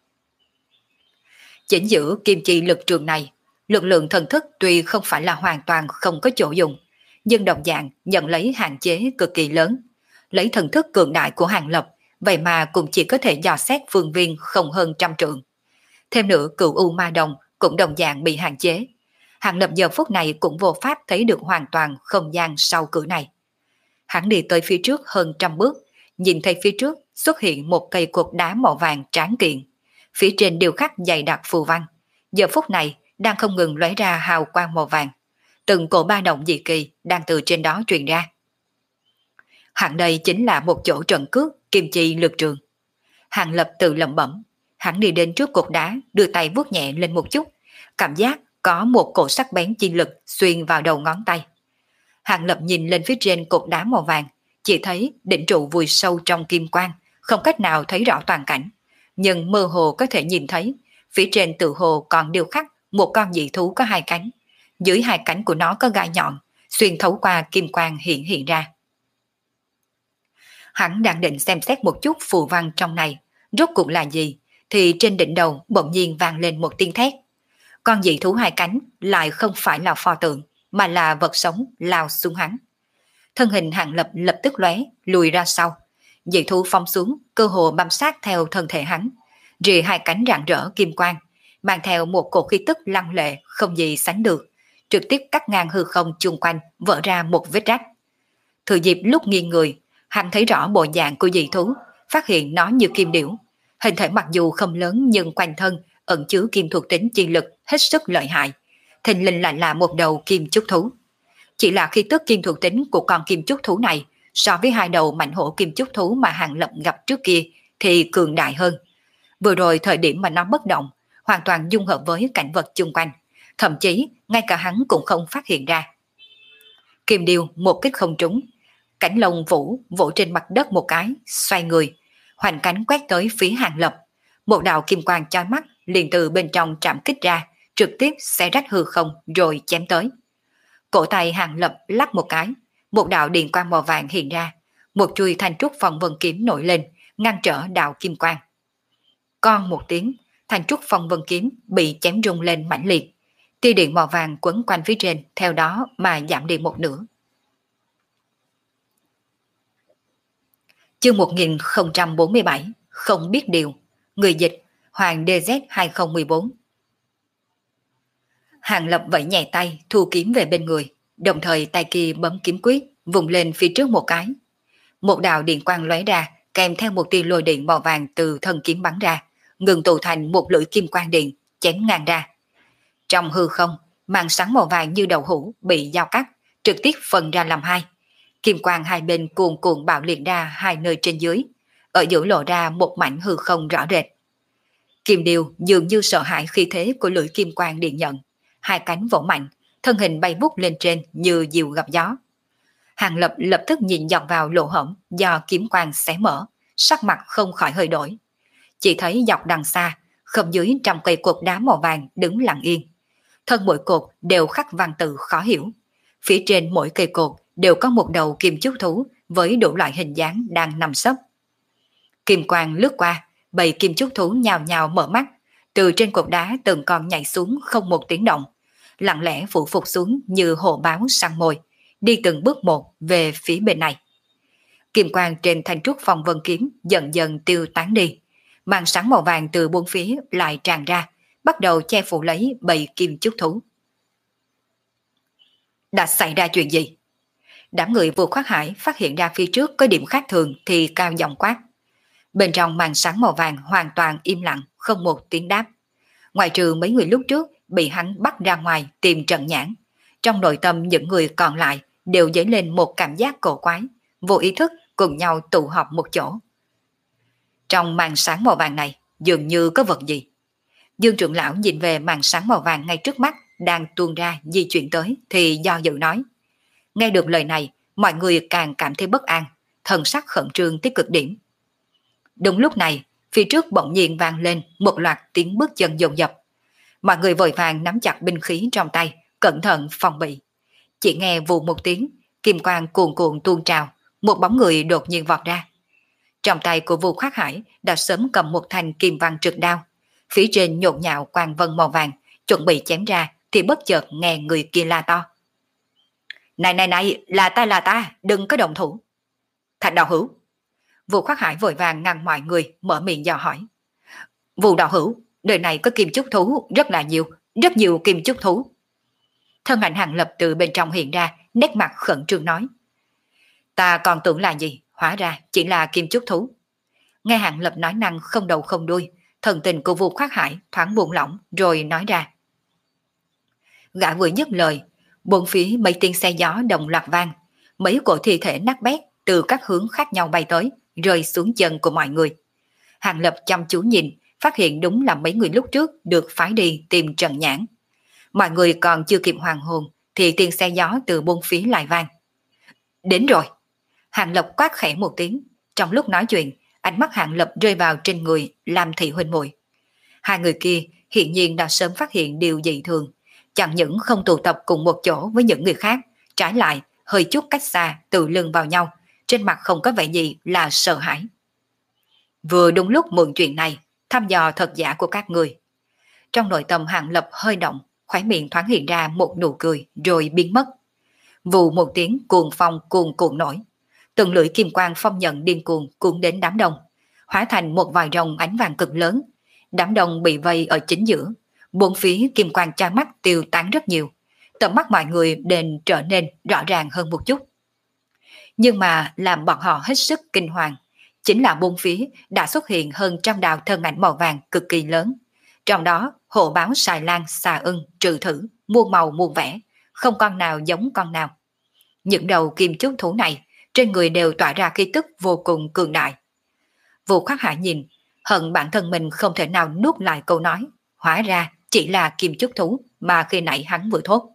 Chính giữa kim chi lực trường này, lực lượng thần thức tuy không phải là hoàn toàn không có chỗ dùng, nhưng đồng dạng nhận lấy hạn chế cực kỳ lớn. Lấy thần thức cường đại của Hàng Lập, vậy mà cũng chỉ có thể dò xét phương viên không hơn trăm trượng. Thêm nữa cửu u ma đồng cũng đồng dạng bị hạn chế. Hàng Lập giờ phút này cũng vô pháp thấy được hoàn toàn không gian sau cửa này. Hắn đi tới phía trước hơn trăm bước, nhìn thấy phía trước xuất hiện một cây cột đá màu vàng tráng kiện. Phía trên điêu khắc dày đặc phù văn, giờ phút này đang không ngừng lóe ra hào quang màu vàng. Từng cổ ba động dị kỳ đang từ trên đó truyền ra. Hẳn đây chính là một chỗ trận cước kim chi lực trường. Hàng Lập tự lẩm bẩm, hắn đi đến trước cột đá, đưa tay vuốt nhẹ lên một chút, cảm giác có một cổ sắc bén chi lực xuyên vào đầu ngón tay. Hàng Lập nhìn lên phía trên cột đá màu vàng, chỉ thấy đỉnh trụ vùi sâu trong kim quang, không cách nào thấy rõ toàn cảnh, nhưng mơ hồ có thể nhìn thấy phía trên tự hồ còn điêu khắc một con dị thú có hai cánh, dưới hai cánh của nó có gai nhọn xuyên thấu qua kim quang hiện hiện ra. Hắn đang định xem xét một chút phù văn trong này rốt cuộc là gì, thì trên đỉnh đầu bỗng nhiên vang lên một tiếng thét. Con dị thú hai cánh lại không phải là pho tượng, mà là vật sống lao xuống hắn. Thân hình Hàng Lập lập tức lóe, lùi ra sau. Dị thú phóng xuống, cơ hồ bám sát theo thân thể hắn, rìa hai cánh rạng rỡ kim quang, mang theo một cổ khí tức lăng lệ không gì sánh được, trực tiếp cắt ngang hư không chung quanh, vỡ ra một vết rách. Thừa dịp lúc nghiêng người, hắn thấy rõ bộ dạng của dị thú, phát hiện nó như kim điểu. Hình thể mặc dù không lớn nhưng quanh thân ẩn chứa kim thuộc tính chi lực hết sức lợi hại. Thình lình lại là một đầu kim trúc thú. Chỉ là khi tức kim thuộc tính của con kim trúc thú này so với hai đầu mạnh hổ kim trúc thú mà Hàng Lập gặp trước kia thì cường đại hơn. Vừa rồi thời điểm mà nó bất động, hoàn toàn dung hợp với cảnh vật chung quanh, thậm chí ngay cả hắn cũng không phát hiện ra. Kim điêu một kích không trúng, cánh lông vũ vỗ trên mặt đất một cái, xoay người, hoành cánh quét tới phía Hàng Lập. Một đạo kim quang chói mắt liền từ bên trong trảm kích ra, trực tiếp xé rách hư không rồi chém tới. Cổ tay Hàng Lập lắc một cái, một đạo điện quang màu vàng hiện ra, một chuôi thanh trúc phong vân kiếm nổi lên, ngăn trở đạo kim quang. con một tiếng, thanh trúc phong vân kiếm bị chém rung lên mãnh liệt. Tia điện màu vàng quấn quanh phía trên theo đó mà giảm đi một nửa. Chương một nghìn không trăm bốn mươi bảy, không biết điều. Người dịch Hoàng đê dét hai không một bốn. Hàng Lập vẫy nhẹ tay, thu kiếm về bên người, đồng thời tay kia bấm kiếm quyết, vùng lên phía trước một cái. Một đạo điện quang lóe ra, kèm theo một tia lôi điện màu vàng từ thân kiếm bắn ra, ngừng tụ thành một lưỡi kim quang điện, chém ngang ra. Trong hư không, màn sáng màu vàng như đậu hũ bị dao cắt, trực tiếp phân ra làm hai. Kim quang hai bên cuồn cuộn bạo liệt ra hai nơi trên dưới, ở giữa lộ ra một mảnh hư không rõ rệt. Kim Điêu dường như sợ hãi khí thế của lưỡi kim quang điện nhận, hai cánh vỗ mạnh, thân hình bay vút lên trên như diều gặp gió. Hàng Lập lập tức nhìn dọc vào lỗ hổng do kiếm quang xé mở, sắc mặt không khỏi hơi đổi. Chỉ thấy dọc đằng xa, không dưới trăm cây cột đá màu vàng đứng lặng yên. Thân mỗi cột đều khắc văn tự khó hiểu. Phía trên mỗi cây cột đều có một đầu kim chúc thú với đủ loại hình dáng đang nằm sấp. Kim quang lướt qua, bầy kim chúc thú nhào nhào mở mắt, từ trên cột đá từng con nhảy xuống không một tiếng động, lặng lẽ phủ phục xuống như hổ báo săn mồi, đi từng bước một về phía bên này. Kim quang trên thanh trúc phong vân kiếm dần dần tiêu tán đi, màn sáng màu vàng từ bốn phía lại tràn ra, bắt đầu che phủ lấy bầy kim chúc thú. Đã xảy ra chuyện gì? Đám người Vô Khoát Hải phát hiện ra phía trước có điểm khác thường thì cao giọng quát. Bên trong màn sáng màu vàng hoàn toàn im lặng, không một tiếng đáp. Ngoài trừ mấy người lúc trước bị hắn bắt ra ngoài tìm trận nhãn, trong nội tâm những người còn lại đều dấy lên một cảm giác cổ quái, vô ý thức cùng nhau tụ họp một chỗ. Trong màn sáng màu vàng này dường như có vật gì. Dương trưởng lão nhìn về màn sáng màu vàng ngay trước mắt đang tuôn ra di chuyển tới thì do dự nói. Nghe được lời này, mọi người càng cảm thấy bất an, thần sắc khẩn trương tới cực điểm. Đúng lúc này, phía trước bỗng nhiên vang lên một loạt tiếng bước chân dồn dập. Mọi người vội vàng nắm chặt binh khí trong tay, cẩn thận phòng bị. Chỉ nghe vù một tiếng, kim quang cuồn cuộn tuôn trào, một bóng người đột nhiên vọt ra. Trong tay của Vu Khoát Hải đã sớm cầm một thanh kim văn trực đao, phía trên nhộn nhạo quang vân màu vàng, chuẩn bị chém ra thì bất chợt nghe người kia la to. Này này này, là ta là ta, đừng có động thủ. Thạch đạo hữu. Vu Khoát Hải vội vàng ngăn mọi người, mở miệng dò hỏi. Vu đạo hữu, đời này có kim chúc thú rất là nhiều, rất nhiều kim chúc thú. Thân ảnh Hàng Lập từ bên trong hiện ra, nét mặt khẩn trương nói. Ta còn tưởng là gì, hóa ra chỉ là kim chúc thú. Nghe Hàng Lập nói năng không đầu không đuôi, thần tình của Vu Khoát Hải thoáng buông lỏng rồi nói ra. Gã vừa dứt lời, bốn phía mấy tiếng xe gió đồng loạt vang, mấy cổ thi thể nát bét từ các hướng khác nhau bay tới, rơi xuống chân của mọi người. Hàng Lập chăm chú nhìn, phát hiện đúng là mấy người lúc trước được phái đi tìm Trần Nhãn. Mọi người còn chưa kịp hoàn hồn thì tiếng xe gió từ bốn phía lại vang. Đến rồi. Hàng Lập quát khẽ một tiếng, trong lúc nói chuyện, ánh mắt Hàng Lập rơi vào trên người Lam Thị huynh muội. Hai người kia hiện nhiên đã sớm phát hiện điều dị thường, chẳng những không tụ tập cùng một chỗ với những người khác, trái lại hơi chút cách xa tự lưng vào nhau, trên mặt không có vẻ gì là sợ hãi. Vừa đúng lúc mượn chuyện này, thăm dò thật giả của các người. Trong nội tâm Hàng Lập hơi động, khóe miệng thoáng hiện ra một nụ cười rồi biến mất. Vù một tiếng cuồng phong cuồn cuộn nổi, từng lưỡi kim quang phong nhận điên cuồng cuốn đến đám đông, hóa thành một vòi rồng ánh vàng cực lớn. Đám đông bị vây ở chính giữa, bốn phía kim quang chói mắt tiêu tán rất nhiều, tầm mắt mọi người đều trở nên rõ ràng hơn một chút. Nhưng mà làm bọn họ hết sức kinh hoàng, chính là bốn phía đã xuất hiện hơn trăm đạo thân ảnh màu vàng cực kỳ lớn. Trong đó hổ báo xài lan xà ưng trừ thử, muôn màu muôn vẻ, không con nào giống con nào. Những đầu kim chúc thú này trên người đều tỏa ra khí tức vô cùng cường đại. Vô Khoát Hải nhìn, hận bản thân mình không thể nào nuốt lại câu nói, hóa ra chỉ là kim chúc thú mà khi nãy hắn vừa thốt.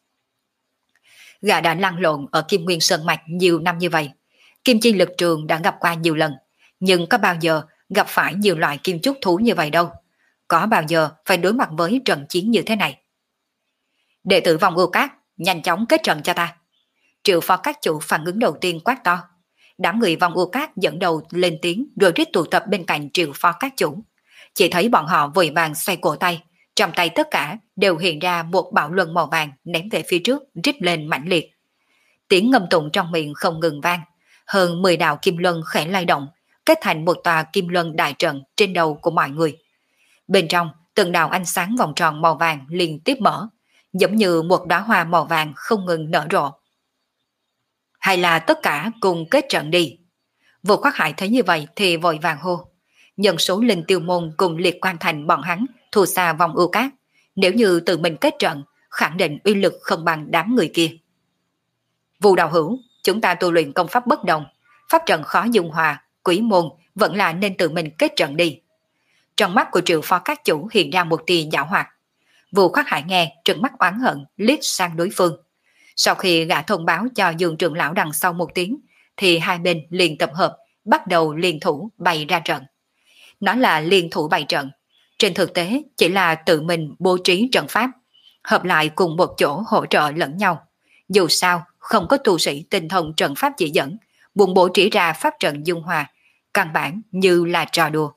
Gã đã lăn lộn ở Kim Nguyên Sơn Mạch nhiều năm như vậy, kim chi lực trường đã gặp qua nhiều lần, nhưng có bao giờ gặp phải nhiều loại kim chúc thú như vậy đâu, có bao giờ phải đối mặt với trận chiến như thế này. Đệ tử Vong Ưu Cát, nhanh chóng kết trận cho ta. Triệu phó các chủ phản ứng đầu tiên quát to. Đám người Vong Ưu Cát dẫn đầu lên tiếng rồi rít tụ tập bên cạnh Triệu phó các chủ. Chỉ thấy bọn họ vội vàng xoay cổ tay, trong tay tất cả đều hiện ra một bạo luân màu vàng ném về phía trước, rít lên mãnh liệt. Tiếng ngâm tụng trong miệng không ngừng vang, hơn mười đạo kim luân khẽ lay động, kết thành một tòa kim luân đại trận trên đầu của mọi người. Bên trong, từng đạo ánh sáng vòng tròn màu vàng liên tiếp mở, giống như một đóa hoa màu vàng không ngừng nở rộ. Hay là tất cả cùng kết trận đi. Vô Khoác Hải thấy như vậy thì vội vàng hô. Nhân số linh tiêu môn cùng liệt quan thành bọn hắn thua xa vòng ưu cát. Nếu như tự mình kết trận, khẳng định uy lực không bằng đám người kia. Vu đạo hữu, chúng ta tu luyện công pháp bất đồng, pháp trận khó dung hòa, quỷ môn vẫn là nên tự mình kết trận đi. Trong mắt của Triệu Phó các chủ hiện ra một tia giảo hoạt. Vu Khoác Hải nghe trừng mắt oán hận liếc sang đối phương. Sau khi gã thông báo cho Dương trưởng lão đằng sau một tiếng, thì hai bên liền tập hợp, bắt đầu liên thủ bày ra trận. Nó là liên thủ bày trận, trên thực tế chỉ là tự mình bố trí trận pháp, hợp lại cùng một chỗ hỗ trợ lẫn nhau. Dù sao, không có tu sĩ tinh thông trận pháp chỉ dẫn, buồn bố trí ra pháp trận dung hòa, căn bản như là trò đùa.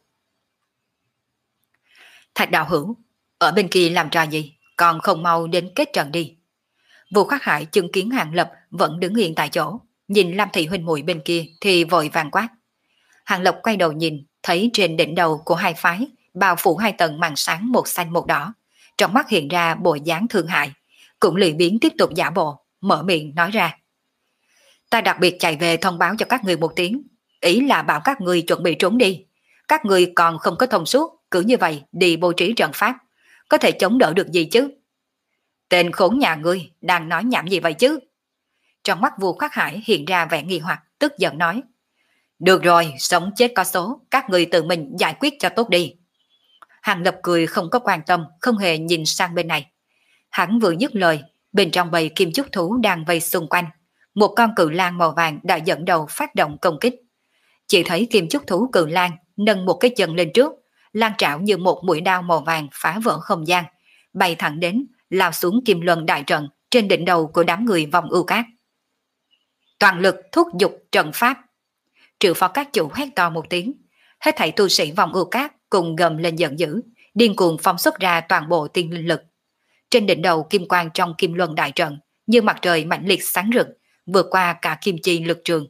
Thạch đạo hữu, ở bên kia làm trò gì, còn không mau đến kết trận đi. Vu Khoác Hải chứng kiến Hàng Lập vẫn đứng yên tại chỗ, nhìn Lam Thị huynh muội bên kia thì vội vàng quát. Hàng Lập quay đầu nhìn, thấy trên đỉnh đầu của hai phái bao phủ hai tầng màn sáng một xanh một đỏ, trong mắt hiện ra bộ dáng thương hại, cũng lười biếng tiếp tục giả bộ, mở miệng nói ra. Ta đặc biệt chạy về thông báo cho các người một tiếng, ý là bảo các người chuẩn bị trốn đi. Các người còn không có thông suốt, cứ như vậy đi bố trí trận pháp, có thể chống đỡ được gì chứ? Tên khốn nhà ngươi đang nói nhảm gì vậy chứ? Trong mắt Vu Khoác Hải hiện ra vẻ nghi hoặc, tức giận nói. Được rồi, sống chết có số, các người tự mình giải quyết cho tốt đi. Hàng Lập cười không có quan tâm, không hề nhìn sang bên này. Hắn vừa dứt lời, bên trong bầy kim chúc thú đang vây xung quanh, một con cự lang màu vàng đã dẫn đầu phát động công kích. Chỉ thấy kim chúc thú cự lang nâng một cái chân lên trước, lan trảo như một mũi đao màu vàng phá vỡ không gian, bay thẳng đến, lao xuống kim luân đại trận trên đỉnh đầu của đám người vòng ưu cát. Toàn lực thúc giục trận pháp. Triệu Phó các chủ hét to một tiếng, hết thảy tu sĩ vòng ưu cát cùng gầm lên giận dữ, điên cuồng phóng xuất ra toàn bộ tiên linh lực. Trên đỉnh đầu kim quang trong kim luân đại trận như mặt trời mãnh liệt sáng rực, vượt qua cả kim chi lực trường.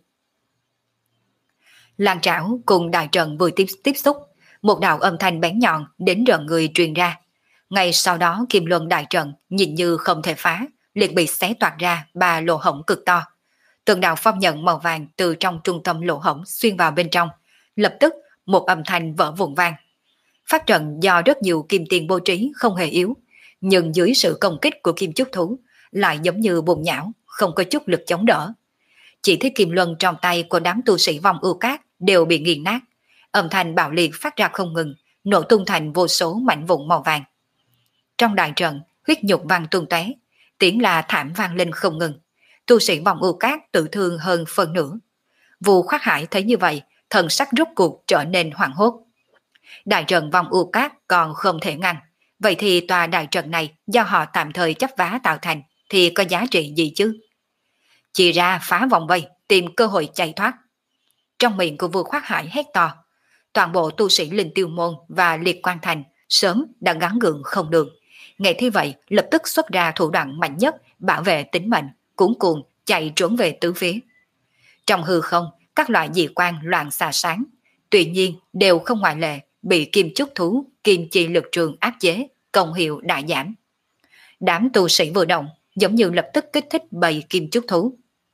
Lan trảo cùng đại trận vừa tiếp, tiếp xúc, một đạo âm thanh bén nhọn đến rợn người truyền ra. Ngay sau đó kim luân đại trận nhìn như không thể phá, liền bị xé toạc ra ba lỗ hổng cực to. Từng đạo phong nhận màu vàng từ trong trung tâm lỗ hổng xuyên vào bên trong, lập tức một âm thanh vỡ vụn vang. Pháp trận do rất nhiều kim tiền bố trí không hề yếu, nhưng dưới sự công kích của kim chúc thú lại giống như bùn nhão, không có chút lực chống đỡ. Chỉ thấy kim luân trong tay của đám tu sĩ vòng ưu cát đều bị nghiền nát, âm thanh bạo liệt phát ra không ngừng, nổ tung thành vô số mảnh vụn màu vàng. Trong đại trận, huyết nhục vang tung tóe, tiếng là thảm vang lên không ngừng. Tu sĩ vòng ưu cát tự thương hơn phần nửa. Vu Khoác Hải thấy như vậy, thần sắc rốt cuộc trở nên hoảng hốt. Đại trận vòng ưu cát còn không thể ngăn, vậy thì tòa đại trận này do họ tạm thời chấp vá tạo thành thì có giá trị gì chứ? Chỉ ra phá vòng vây, tìm cơ hội chạy thoát. Trong miệng của Vu Khoác Hải hét to, toàn bộ tu sĩ linh tiêu môn và liệt quan thành sớm đã gắng gượng không được. Nghe thế vậy lập tức xuất ra thủ đoạn mạnh nhất bảo vệ tính mệnh, cuốn cuồng chạy trốn về tứ phía. Trong hư không, các loại dị quan loạn xạ sáng, tuy nhiên đều không ngoại lệ bị kim chúc thú, kim chi lực trường áp chế, công hiệu đại giảm. Đám tu sĩ vừa động, giống như lập tức kích thích bầy kim chúc thú.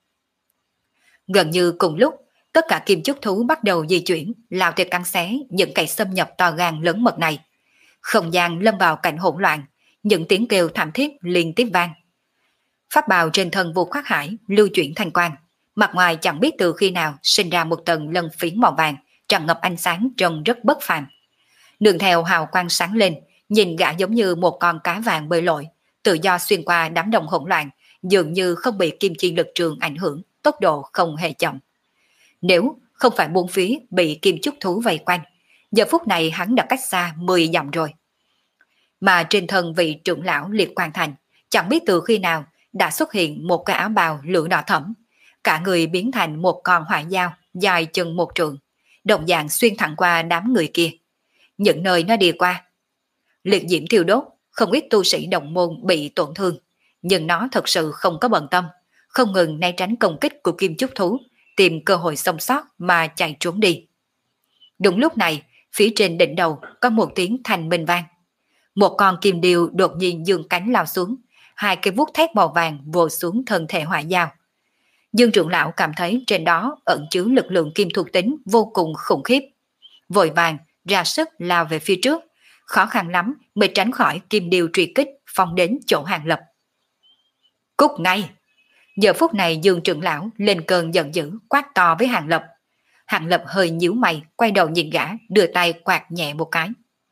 Gần như cùng lúc, tất cả kim chúc thú bắt đầu di chuyển, lao theo cắn xé những kẻ xâm nhập to gan lớn mật này. Không gian lâm vào cảnh hỗn loạn, những tiếng kêu thảm thiết liên tiếp vang. Pháp bào trên thân Vu Khoác Hải lưu chuyển thành quang, mặt ngoài chẳng biết từ khi nào sinh ra một tầng lân phiến màu vàng, tràn ngập ánh sáng trông rất bất phàm. Đường theo hào quang sáng lên, nhìn gã giống như một con cá vàng bơi lội, tự do xuyên qua đám đông hỗn loạn, dường như không bị kim chi lực trường ảnh hưởng, tốc độ không hề chậm. Nếu không phải bốn phía bị kim chúc thú vây quanh, giờ phút này hắn đã cách xa mười dặm rồi. Mà trên thân vị trưởng lão Liệt Quan Thành, chẳng biết từ khi nào đã xuất hiện một cái áo bào lửa đỏ thẫm, cả người biến thành một con hỏa dao dài chừng một trượng, đồng dạng xuyên thẳng qua đám người kia. những nơi nó đi qua. Liệt diễm thiêu đốt, không ít tu sĩ đồng môn bị tổn thương, nhưng nó thật sự không có bận tâm, không ngừng né tránh công kích của kim chúc thú, tìm cơ hội sống sót mà chạy trốn đi. Đúng lúc này, phía trên đỉnh đầu có một tiếng thanh minh vang. Một con kim điêu đột nhiên dương cánh lao xuống, hai cây vuốt thép màu vàng vồ xuống thân thể hỏa dao. Dương trưởng lão cảm thấy trên đó ẩn chứa lực lượng kim thuộc tính vô cùng khủng khiếp. Vội vàng ra sức lao về phía trước, khó khăn lắm mới tránh khỏi kim điêu truy kích phong đến chỗ Hàng Lập. Cút ngay! Giờ phút này Dương trưởng lão lên cơn giận dữ quát to với Hàng Lập. Hàng Lập hơi nhíu mày, quay đầu nhìn gã, đưa tay quạt nhẹ một cái.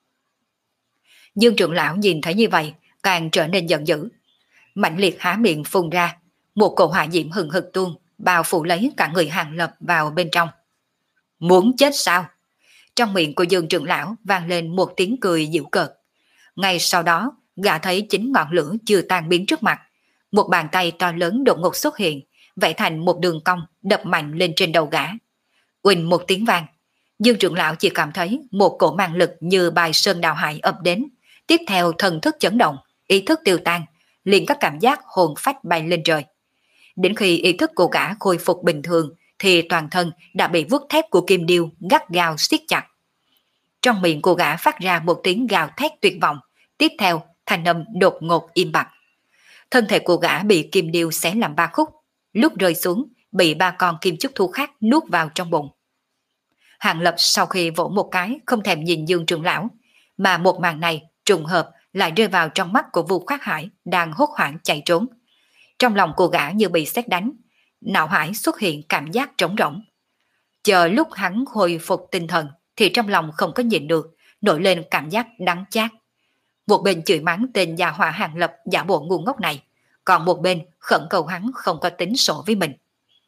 Dương trưởng lão nhìn thấy như vậy, càng trở nên giận dữ. Mạnh liệt há miệng phun ra, một cổ hỏa diễm hừng hực tuôn, bao phủ lấy cả người Hàng Lập vào bên trong. Muốn chết sao? Trong miệng của Dương trưởng lão vang lên một tiếng cười giễu cợt. Ngay sau đó, gã thấy chính ngọn lửa chưa tan biến trước mặt. Một bàn tay to lớn đột ngột xuất hiện, vẽ thành một đường cong đập mạnh lên trên đầu gã. Uỳnh một tiếng vang, Dương trưởng lão chỉ cảm thấy một cổ mang lực như bài sơn đào hải ập đến. Tiếp theo thần thức chấn động, ý thức tiêu tan, liền có cảm giác hồn phách bay lên trời. Đến khi ý thức của gã khôi phục bình thường, thì toàn thân đã bị vuốt thép của kim điêu gắt gao siết chặt. Trong miệng của gã phát ra một tiếng gào thét tuyệt vọng, tiếp theo thanh âm đột ngột im bặt. Thân thể của gã bị kim điêu xé làm ba khúc, lúc rơi xuống bị ba con kim chúc thú khác nuốt vào trong bụng. Hàng Lập sau khi vỗ một cái không thèm nhìn Dương trưởng lão, mà một màn này trùng hợp lại rơi vào trong mắt của Vu Khắc Hải đang hốt hoảng chạy trốn. Trong lòng của gã như bị sét đánh, não hải xuất hiện cảm giác trống rỗng. Chờ lúc hắn hồi phục tinh thần thì trong lòng không có nhịn được, nổi lên cảm giác đắng chát. Một bên chửi mắng tên gia hỏa Hàng Lập giả bộ ngu ngốc này, còn một bên khẩn cầu hắn không có tính sổ với mình.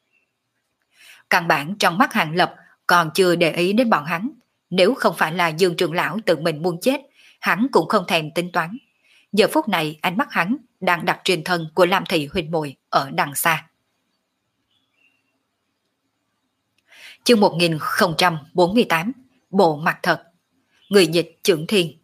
Căn bản trong mắt Hàng Lập còn chưa để ý đến bọn hắn, nếu không phải là Dương trưởng lão tự mình muốn chết, hắn cũng không thèm tính toán. Giờ phút này ánh mắt hắn đang đặt trên thân của Lam Thị huynh muội ở đằng xa. Chương một nghìn không trăm bốn mươi tám, Bộ mặt thật. Người dịch Chưởng Thiên.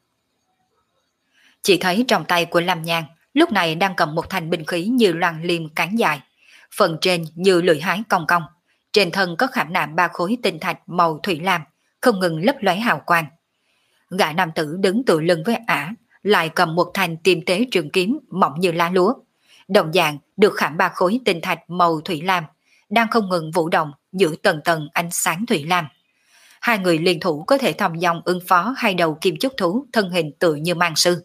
Chỉ thấy trong tay của Lam Nhan lúc này đang cầm một thanh binh khí như loan liêm cán dài, phần trên như lưỡi hái cong cong, trên thân có khảm nạm ba khối tinh thạch màu thủy lam, không ngừng lấp lóe hào quang. Gã nam tử đứng tựa lưng với ả, lại cầm một thanh tiêm tế trường kiếm mỏng như lá lúa, đồng dạng được khảm ba khối tinh thạch màu thủy lam, đang không ngừng vũ động giữa tầng tầng ánh sáng thủy lam. Hai người liên thủ có thể thòng dòng ứng phó hai đầu kim chúc thú thân hình tự như mang sư.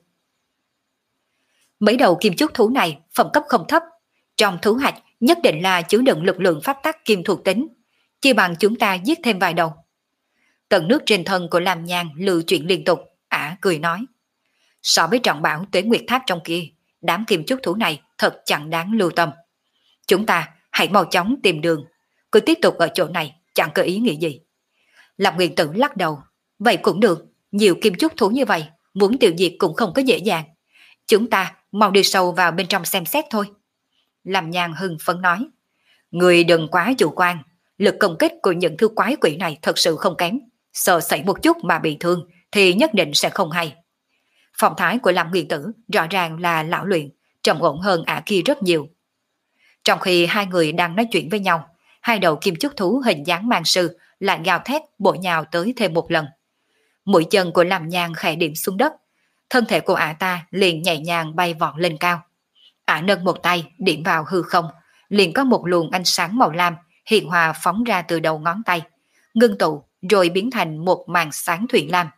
Mấy đầu kim chúc thú này phẩm cấp không thấp, trong thú hạch nhất định là chứa đựng lực lượng pháp tắc kim thuộc tính, chỉ bằng chúng ta giết thêm vài đầu. Tận nước trên thân của Lam Nhan lưu chuyển liên tục, ả cười nói. So với trọng bảo Tuế Nguyệt Tháp trong kia, đám kim chúc thú này thật chẳng đáng lưu tâm. Chúng ta hãy mau chóng tìm đường, cứ tiếp tục ở chỗ này chẳng có ý nghĩa gì. Lâm Nguyên Tử lắc đầu, vậy cũng được, nhiều kim chúc thú như vậy, muốn tiêu diệt cũng không có dễ dàng. Chúng ta mau đi sâu vào bên trong xem xét thôi. Lam Nhan hưng phấn nói, người đừng quá chủ quan, lực công kích của những thứ quái quỷ này thật sự không kém, sợ xảy một chút mà bị thương thì nhất định sẽ không hay. Phong thái của Lâm Nguyên Tử rõ ràng là lão luyện, trầm ổn hơn ả kia rất nhiều. Trong khi hai người đang nói chuyện với nhau, hai đầu kim chúc thú hình dáng mang sư lại gào thét bổ nhào tới thêm một lần. Mũi chân của Lam Nhan khẽ điểm xuống đất, thân thể của ả ta liền nhẹ nhàng bay vọt lên cao. Ả nâng một tay điểm vào hư không, liền có một luồng ánh sáng màu lam hiện hòa phóng ra từ đầu ngón tay, ngưng tụ rồi biến thành một màn sáng thủy lam.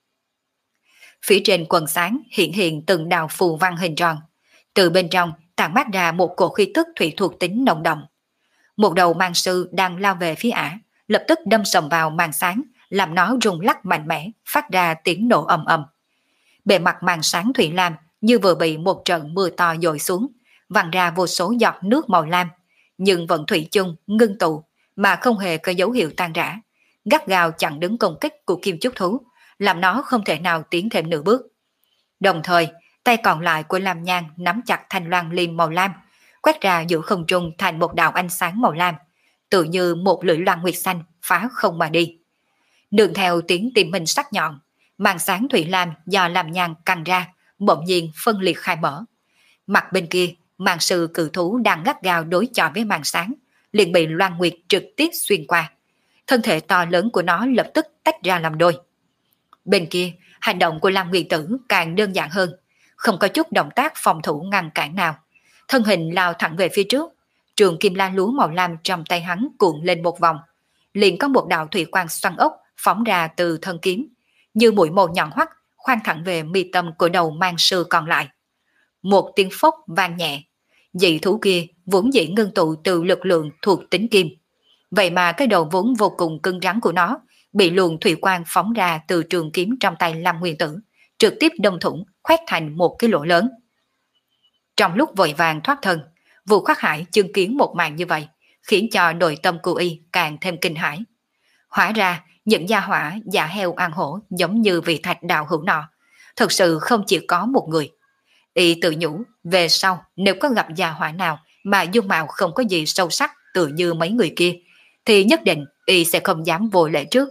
Phía trên quần sáng hiện hiện từng đạo phù văn hình tròn, từ bên trong tản mát ra một cổ khí tức thủy thuộc tính nồng đậm. Một đầu màn sư đang lao về phía ả, lập tức đâm sầm vào màn sáng, làm nó rung lắc mạnh mẽ, phát ra tiếng nổ ầm ầm. Bề mặt màn sáng thủy lam như vừa bị một trận mưa to dội xuống, văng ra vô số giọt nước màu lam, nhưng vẫn thủy chung ngưng tụ mà không hề có dấu hiệu tan rã, gắt gao chặn đứng công kích của kim chúc thú, làm nó không thể nào tiến thêm nửa bước. Đồng thời, tay còn lại của Lam Nhan nắm chặt thanh loan liêm màu lam, quét ra giữa không trung thành một đạo ánh sáng màu lam, tự như một lưỡi loan nguyệt xanh phá không mà đi. Nương theo tiếng tim mình sắc nhọn, màn sáng thủy lam do làm nhang căng ra, bỗng nhiên phân liệt khai mở. Mặt bên kia, màn sư cự thú đang gắt gao đối chọi với màn sáng, liền bị Loan Nguyệt trực tiếp xuyên qua. Thân thể to lớn của nó lập tức tách ra làm đôi. Bên kia, hành động của Lam Nguyệt Tử càng đơn giản hơn, không có chút động tác phòng thủ ngăn cản nào. Thân hình lao thẳng về phía trước, trường kim la lúa màu lam trong tay hắn cuộn lên một vòng. Liền có một đạo thủy quang xoăn ốc phóng ra từ thân kiếm, như mũi màu nhọn hoắt khoan thẳng về mi tâm của đầu mang sư còn lại. Một tiếng phốc vang nhẹ, dị thú kia vốn dĩ ngưng tụ từ lực lượng thuộc tính kim. Vậy mà cái đầu vốn vô cùng cứng rắn của nó bị luồng thủy quang phóng ra từ trường kiếm trong tay Lam Nguyên Tử, trực tiếp đâm thủng, khoét thành một cái lỗ lớn. Trong lúc vội vàng thoát thân, Vũ Khắc Hải chứng kiến một màn như vậy, khiến cho nội tâm của y càng thêm kinh hãi. Hóa ra, những gia hỏa giả heo ăn hổ giống như vị thạch đạo hữu nọ, thực sự không chỉ có một người. Y tự nhủ, về sau nếu có gặp gia hỏa nào mà dung mạo không có gì sâu sắc tự như mấy người kia, thì nhất định y sẽ không dám vô lễ trước.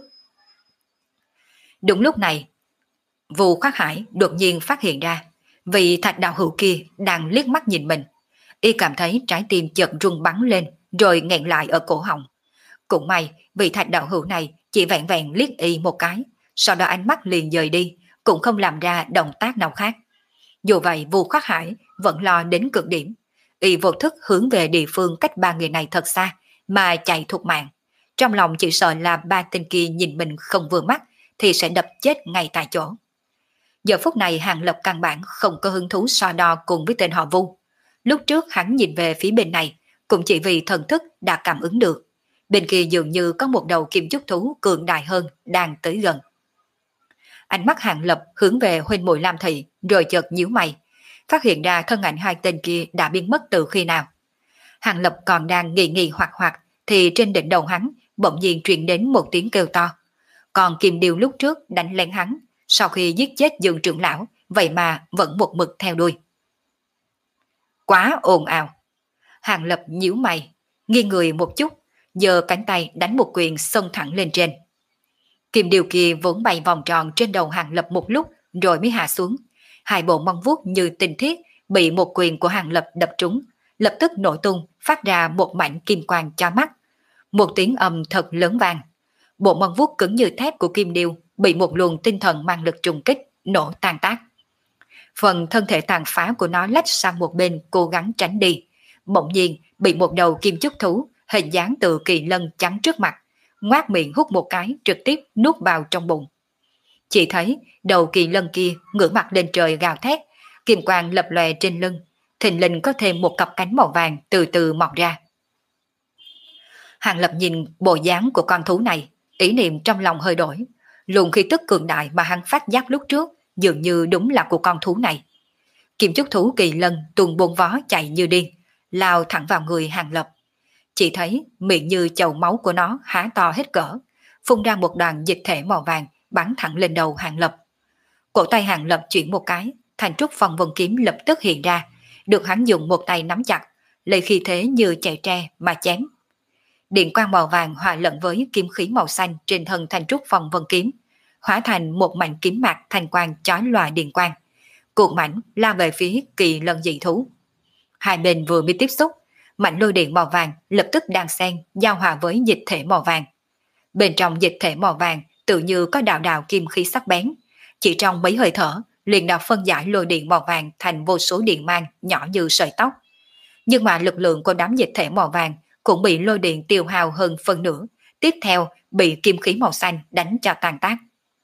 Đúng lúc này, Vũ Khắc Hải đột nhiên phát hiện ra, vị thạch đạo hữu kia đang liếc mắt nhìn mình. Y cảm thấy trái tim chợt rung bắn lên, rồi nghẹn lại ở cổ họng. Cũng may, vị thạch đạo hữu này chỉ vẹn vẹn liếc y một cái, sau đó ánh mắt liền dời đi, cũng không làm ra động tác nào khác. Dù vậy, Vũ Khắc Hải vẫn lo đến cực điểm. Y vô thức hướng về địa phương cách ba người này thật xa, mà chạy thục mạng. Trong lòng chỉ sợ là ba tên kia nhìn mình không vừa mắt, thì sẽ đập chết ngay tại chỗ. Giờ phút này Hàng Lập căn bản không có hứng thú so đo cùng với tên họ Vu. Lúc trước hắn nhìn về phía bên này, cũng chỉ vì thần thức đã cảm ứng được. Bên kia dường như có một đầu kim trúc thú cường đại hơn đang tới gần. Ánh mắt Hàng Lập hướng về huynh muội Lam Thị, rồi chợt nhíu mày, phát hiện ra thân ảnh hai tên kia đã biến mất từ khi nào. Hàng Lập còn đang nghi nghi hoặc hoặc, thì trên đỉnh đầu hắn bỗng nhiên truyền đến một tiếng kêu to. Còn Kim Điêu lúc trước đánh lên hắn, sau khi giết chết Dương trưởng lão, vậy mà vẫn một mực theo đuôi. Quá ồn ào. Hàng Lập nhíu mày, nghiêng người một chút, giơ cánh tay đánh một quyền xông thẳng lên trên. Kim Điêu kia vốn bay vòng tròn trên đầu Hàng Lập một lúc rồi mới hạ xuống. Hai bộ mong vuốt như tinh thiết bị một quyền của Hàng Lập đập trúng, lập tức nổ tung, phát ra một mảnh kim quang chói mắt. Một tiếng ầm thật lớn vang. Bộ mong vuốt cứng như thép của Kim Điêu bị một luồng tinh thần mang lực trùng kích nổ tan tác. Phần thân thể tàn phá của nó lách sang một bên cố gắng tránh đi, bỗng nhiên bị một đầu kim trúc thú hình dáng từ kỳ lân chắn trước mặt, ngoác miệng hút một cái trực tiếp nuốt vào trong bụng. Chỉ thấy đầu kỳ lân kia ngửa mặt lên trời gào thét, kim quang lập lòe trên lưng, thình lình có thêm một cặp cánh màu vàng từ từ mọc ra. Hàng Lập nhìn bộ dáng của con thú này, ý niệm trong lòng hơi đổi. Luồng khí tức cường đại mà hắn phát giác lúc trước dường như đúng là của con thú này. Kim trúc thú kỳ lân tuôn buôn vó chạy như điên, lao thẳng vào người Hàng Lập. Chỉ thấy miệng như chậu máu của nó há to hết cỡ, phun ra một đoàn dịch thể màu vàng bắn thẳng lên đầu Hàng Lập. Cổ tay Hàng Lập chuyển một cái, thành trúc phong vân kiếm lập tức hiện ra, được hắn dùng một tay nắm chặt, lấy khí thế như chạy tre mà chém. Điện quang màu vàng hòa lẫn với kim khí màu xanh trên thân thành trúc phong vân kiếm, hóa thành một mảnh kiếm mạc thanh quang chói lòa điện quang, cuộn mảnh lao về phía kỳ lân dị thú. Hai bên vừa mới tiếp xúc, mảnh lôi điện màu vàng lập tức đan xen giao hòa với dịch thể màu vàng. Bên trong dịch thể màu vàng tự như có đạo đạo kim khí sắc bén, chỉ trong mấy hơi thở liền đã phân giải lôi điện màu vàng thành vô số điện mang nhỏ như sợi tóc. Nhưng mà lực lượng của đám dịch thể màu vàng cũng bị lôi điện tiêu hao hơn phần nửa, tiếp theo bị kim khí màu xanh đánh cho tàn tác.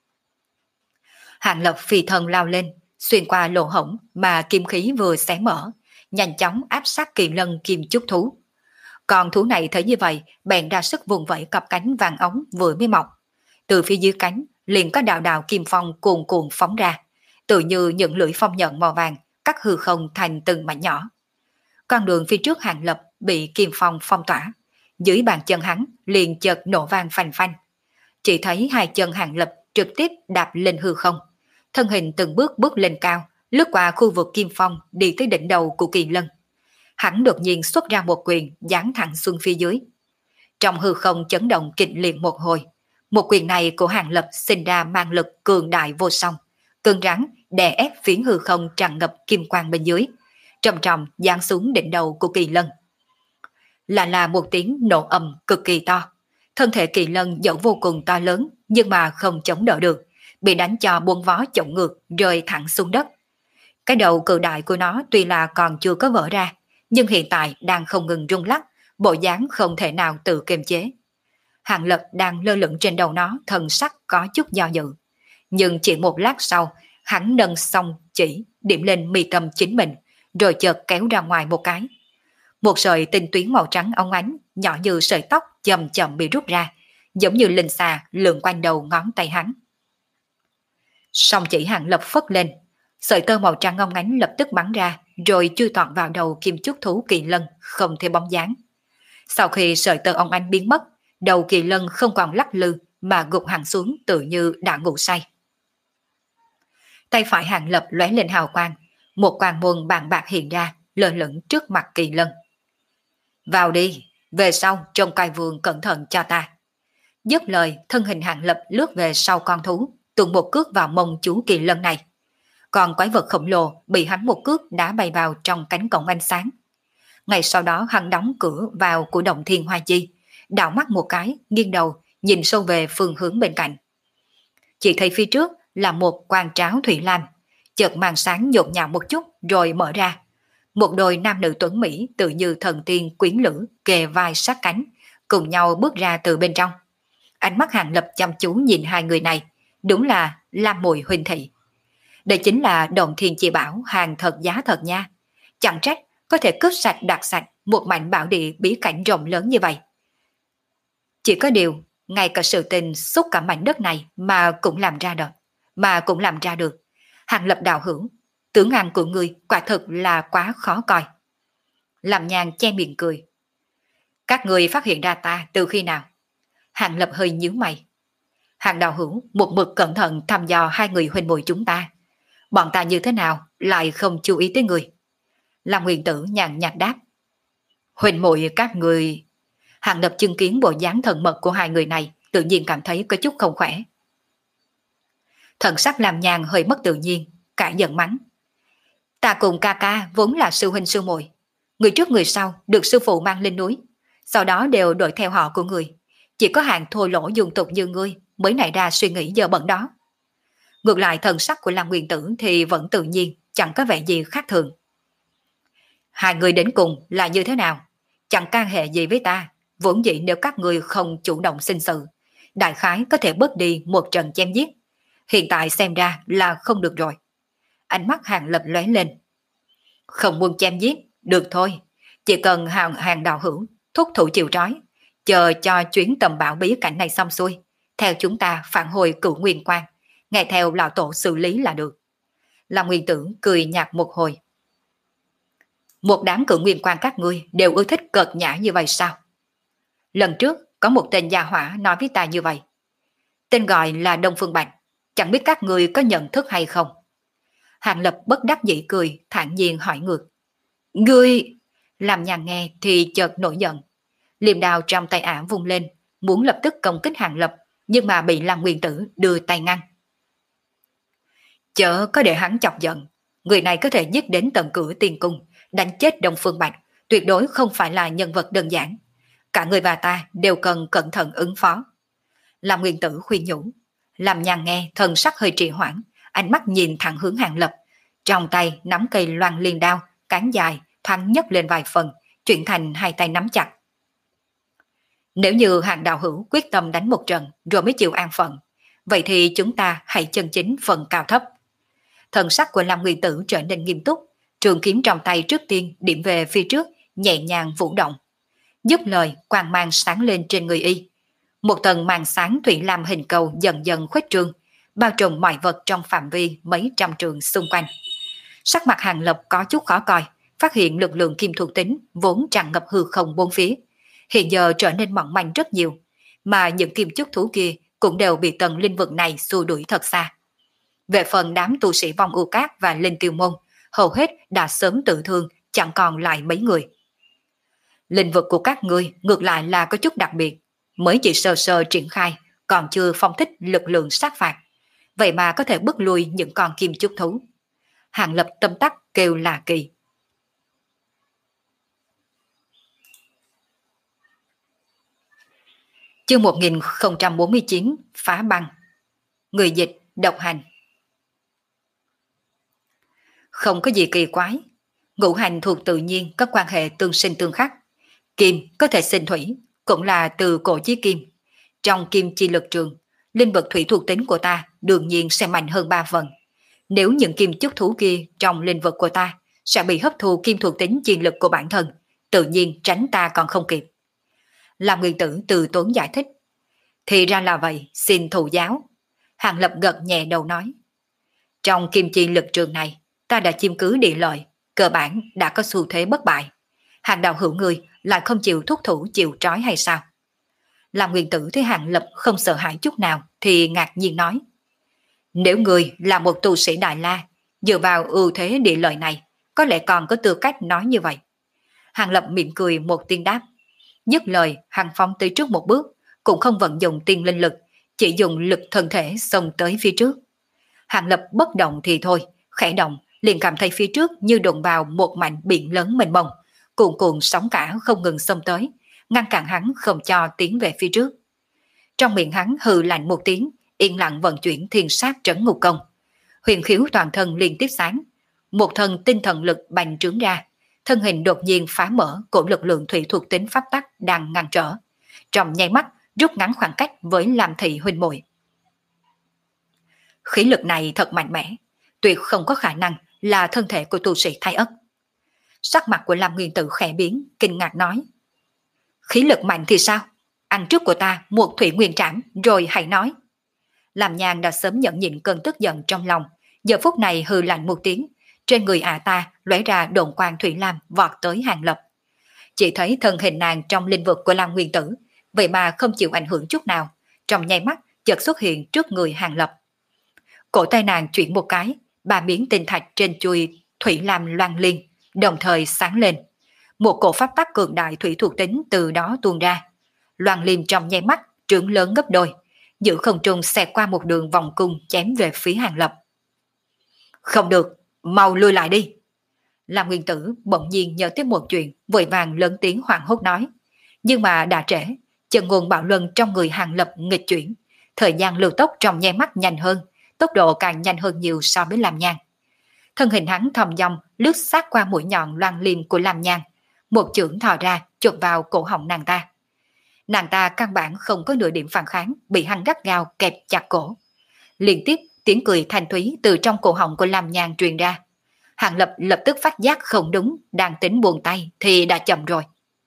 Hàng Lập phi thân lao lên, xuyên qua lỗ hổng mà kim khí vừa xé mở, nhanh chóng áp sát kỳ lân kim trúc thú. Còn thú này thấy như vậy, bèn ra sức vùng vẫy cặp cánh vàng ống vừa mới mọc. Từ phía dưới cánh liền có đạo đạo kim phong cuồn cuộn phóng ra, tự như những lưỡi phong nhận màu vàng cắt hư không thành từng mảnh nhỏ. Con đường phía trước Hàng Lập bị kim phong phong tỏa, dưới bàn chân hắn liền chợt nổ vang phanh phanh. Chỉ thấy hai chân Hàng Lập trực tiếp đạp lên hư không, thân hình từng bước bước lên cao, lướt qua khu vực kim phong đi tới đỉnh đầu của kỳ lân. Hắn đột nhiên xuất ra một quyền giáng thẳng xuống phía dưới. Trong hư không chấn động kịch liệt một hồi, Một quyền này của Hàng Lập sinh ra mang lực cường đại vô song, cứng rắn đè ép phiến hư không tràn ngập kim quang bên dưới, trầm trầm giáng xuống đỉnh đầu của Kỳ Lân. Là là một tiếng nổ ầm cực kỳ to. Thân thể Kỳ Lân dẫu vô cùng to lớn nhưng mà không chống đỡ được, bị đánh cho buông vó chổng ngược rơi thẳng xuống đất. Cái đầu cự đại của nó tuy là còn chưa có vỡ ra, nhưng hiện tại đang không ngừng rung lắc, bộ dáng không thể nào tự kiềm chế. Hàng Lập đang lơ lửng trên đầu nó, thần sắc có chút do dự. Nhưng chỉ một lát sau, hắn nâng xong chỉ điểm lên mi tâm chính mình, rồi chợt kéo ra ngoài một cái. Một sợi tinh tuyến màu trắng óng ánh, nhỏ như sợi tóc chậm chậm bị rút ra, giống như linh xà lượn quanh đầu ngón tay hắn. Song chỉ Hàng Lập phất lên, sợi tơ màu trắng óng ánh lập tức bắn ra, rồi chui tọt vào đầu kim chúc thú Kỳ Lân, không thấy bóng dáng. Sau khi sợi tơ óng ánh biến mất, đầu Kỳ Lân không còn lắc lư mà gục hẳn xuống tự như đã ngủ say. Tay phải Hàng Lập lóe lên hào quang, một quang môn vàng bạc hiện ra, lơ lửng trước mặt Kỳ Lân. Vào đi, về sau trông coi vườn cẩn thận cho ta. Dứt lời, thân hình Hàng Lập lướt về sau con thú, tuôn một cước vào mông chú Kỳ Lân này. Còn quái vật khổng lồ bị hắn một cước đá bay vào trong cánh cổng ánh sáng. Ngay sau đó hắn đóng cửa vào của động thiên hoa chi, đảo mắt một cái, nghiêng đầu, nhìn sâu về phương hướng bên cạnh. Chỉ thấy phía trước là một quan tráo thủy lam, chợt màn sáng nhộn nhạo một chút rồi mở ra. Một đôi nam nữ tuấn Mỹ tự như thần tiên quyến lữ kề vai sát cánh, cùng nhau bước ra từ bên trong. Ánh mắt Hàng Lập chăm chú nhìn hai người này, đúng là Lam Mùi huynh thị. Đây chính là động thiên chi bảo hàng thật giá thật nha. Chẳng trách có thể cướp sạch đoạt sạch một mảnh bảo địa bí cảnh rộng lớn như vậy. Chỉ có điều, ngay cả sự tình xúc cả mảnh đất này mà cũng làm ra được. Mà cũng làm ra được. Hàng Lập đạo hữu, tướng ăn của người quả thực là quá khó coi. Làm Nhàn che miệng cười. Các người phát hiện ra ta từ khi nào? Hàng Lập hơi nhíu mày. Hàng đạo hữu một mực cẩn thận thăm dò hai người huynh muội chúng ta. Bọn ta như thế nào lại không chú ý tới người? Lam Nguyên Tử nhàn nhạt đáp. Huynh muội các người... Hàng Lập chứng kiến bộ dáng thần mật của hai người này, tự nhiên cảm thấy có chút không khỏe. Thần sắc Lam Nhàn hơi mất tự nhiên, cả giận mắng. Ta cùng ca ca vốn là sư huynh sư muội, người trước người sau được sư phụ mang lên núi, sau đó đều đổi theo họ của người. Chỉ có Hàng thô lỗ dung tục như ngươi mới nảy ra suy nghĩ dơ bẩn đó. Ngược lại thần sắc của Lam Nguyên Tử thì vẫn tự nhiên, chẳng có vẻ gì khác thường. Hai người đến cùng là như thế nào? Chẳng can hệ gì với ta, vốn dĩ nếu các người không chủ động sinh sự, đại khái có thể bớt đi một trận chém giết. Hiện tại xem ra là không được rồi. Ánh mắt Hàng Lập lóe lên. Không muốn chém giết, được thôi. Chỉ cần hàng hàng đạo hữu thúc thủ chịu trói, chờ cho chuyến tầm bảo bí cảnh này xong xuôi, theo chúng ta phản hồi cửu nguyên quan, nghe theo lão tổ xử lý là được. Lam Nguyên Tử cười nhạt một hồi. Một đám cửu nguyên quan các ngươi đều ưa thích cợt nhã như vậy sao? Lần trước có một tên gia hỏa nói với ta như vậy. Tên gọi là Đông Phương Bạch, chẳng biết các ngươi có nhận thức hay không? Hàng Lập bất đắc dĩ cười, thản nhiên hỏi ngược. Ngươi... Làm Nhàn nghe thì chợt nổi giận. Liềm đao trong tay ả vung lên, muốn lập tức công kích Hàng Lập, nhưng mà bị Lam Nguyên Tử đưa tay ngăn. Chớ có để hắn chọc giận, người này có thể giết đến tận cửa tiên cung, đánh chết Đông Phương Bạch, tuyệt đối không phải là nhân vật đơn giản. Cả người và ta đều cần cẩn thận ứng phó. Lam Nguyên Tử khuyên nhủ. Làm Nhàn nghe thần sắc hơi trì hoãn, ánh mắt nhìn thẳng hướng Hàng Lập, trong tay nắm cây loan liên đao, cán dài, thoáng nhấc lên vài phần, chuyển thành hai tay nắm chặt. Nếu như Hàng đạo hữu quyết tâm đánh một trận rồi mới chịu an phận, vậy thì chúng ta hãy chân chính phần cao thấp. Thần sắc của Lam Nguyên Tử trở nên nghiêm túc, trường kiếm trong tay trước tiên điểm về phía trước, nhẹ nhàng vũ động. Dứt lời, quang mang sáng lên trên người y. Một tầng màn sáng thủy lam hình cầu dần dần khuếch trương, bao trùm mọi vật trong phạm vi mấy trăm trường xung quanh. Sắc mặt Hàng Lập có chút khó coi, phát hiện lực lượng kim thuộc tính vốn tràn ngập hư không bốn phía, hiện giờ trở nên mỏng manh rất nhiều, mà những kim chúc thú kia cũng đều bị tầng linh vực này xua đuổi thật xa. Về phần đám tu sĩ vong u cát và linh tiêu môn, hầu hết đã sớm tự thương, chẳng còn lại mấy người. Linh vực của các ngươi ngược lại là có chút đặc biệt, mới chỉ sơ sơ triển khai, còn chưa phong thích lực lượng sát phạt, vậy mà có thể bước lui những con kim chúc thú. Hàng Lập tâm tắc kêu là kỳ. Chương một nghìn không trăm bốn mươi chín Phá băng. Người dịch độc hành. Không có gì kỳ quái, ngũ hành thuộc tự nhiên có quan hệ tương sinh tương khắc. Kim có thể sinh thủy, cũng là từ cổ chí kim. Trong kim chi lực trường, linh vật thủy thuộc tính của ta đương nhiên sẽ mạnh hơn ba phần. Nếu những kim chúc thú kia trong linh vật của ta sẽ bị hấp thu kim thuộc tính chi lực của bản thân, tự nhiên tránh ta còn không kịp. Làm Nguyên Tử từ tốn giải thích. Thì ra là vậy, xin thụ giáo. Hàng Lập gật nhẹ đầu nói. Trong kim chi lực trường này, ta đã chiếm cứ địa lợi, cơ bản đã có xu thế bất bại. Hàng đạo hữu người lại không chịu thúc thủ chịu trói hay sao? Làm Nguyên Tử thấy Hàng Lập không sợ hãi chút nào thì ngạc nhiên nói. Nếu người là một tu sĩ Đại La, dựa vào ưu thế địa lợi này, có lẽ còn có tư cách nói như vậy. Hàng Lập mỉm cười một tiếng đáp. Dứt lời, Hàng Phong tới trước một bước, cũng không vận dụng tiên linh lực, chỉ dùng lực thân thể xông tới phía trước. Hàng Lập bất động thì thôi, khẽ động, liền cảm thấy phía trước như đụng vào một mảnh biển lớn mênh mông, cuồn cuộn sóng cả không ngừng xông tới, ngăn cản hắn không cho tiến về phía trước. Trong miệng hắn hừ lạnh một tiếng, yên lặng vận chuyển thiên sát trấn ngục công. Huyền khiếu toàn thân liên tiếp sáng, một thân tinh thần lực bành trướng ra, thân hình đột nhiên phá mở của lực lượng thủy thuộc tính pháp tắc đang ngăn trở, trong nháy mắt rút ngắn khoảng cách với Lam Thị huynh muội. Khí lực này thật mạnh mẽ, tuyệt không có khả năng là thân thể của tu sĩ Thái Ất. Sắc mặt của Lam Nguyên Tử khẽ biến, kinh ngạc nói. Khí lực mạnh thì sao? Ăn trước của ta một thủy nguyên trảm rồi hãy nói. Lam Nhan đã sớm nhận nhịn cơn tức giận trong lòng, giờ phút này hừ lạnh một tiếng, trên người ả ta lóe ra độn quang thủy lam vọt tới Hàng Lập. Chỉ thấy thân hình nàng trong linh vực của Lam Nguyên Tử, vậy mà không chịu ảnh hưởng chút nào, trong nháy mắt chợt xuất hiện trước người Hàng Lập. Cổ tay nàng chuyển một cái, ba miếng tinh thạch trên chuôi thủy lam loan liên đồng thời sáng lên. Một cổ pháp tắc cường đại thủy thuộc tính từ đó tuôn ra. Loan liên trong nháy mắt trưởng lớn gấp đôi, giữ không trung xẹt qua một đường vòng cung chém về phía Hàng Lập. Không được, mau lui lại đi. Lam Nguyên Tử bỗng nhiên nhớ tiếp một chuyện, vội vàng lớn tiếng hoảng hốt nói. Nhưng mà đã trễ, chân nguồn bạo luân trong người Hàng Lập nghịch chuyển, thời gian lưu tốc trong nháy mắt nhanh hơn, tốc độ càng nhanh hơn nhiều so với Lam Nhan. Thân hình hắn thòng dong lướt sát qua mũi nhọn loan liên của Lam Nhan, một chưởng thò ra chụp vào cổ họng nàng ta. Nàng ta căn bản không có nửa điểm phản kháng, bị hắn gắt gao kẹp chặt cổ. Liên tiếp tiếng cười thanh thúy từ trong cổ họng của Lam Nhan truyền ra. Hàng Lập lập tức phát giác không đúng, đang tính buông tay thì đã chậm rồi.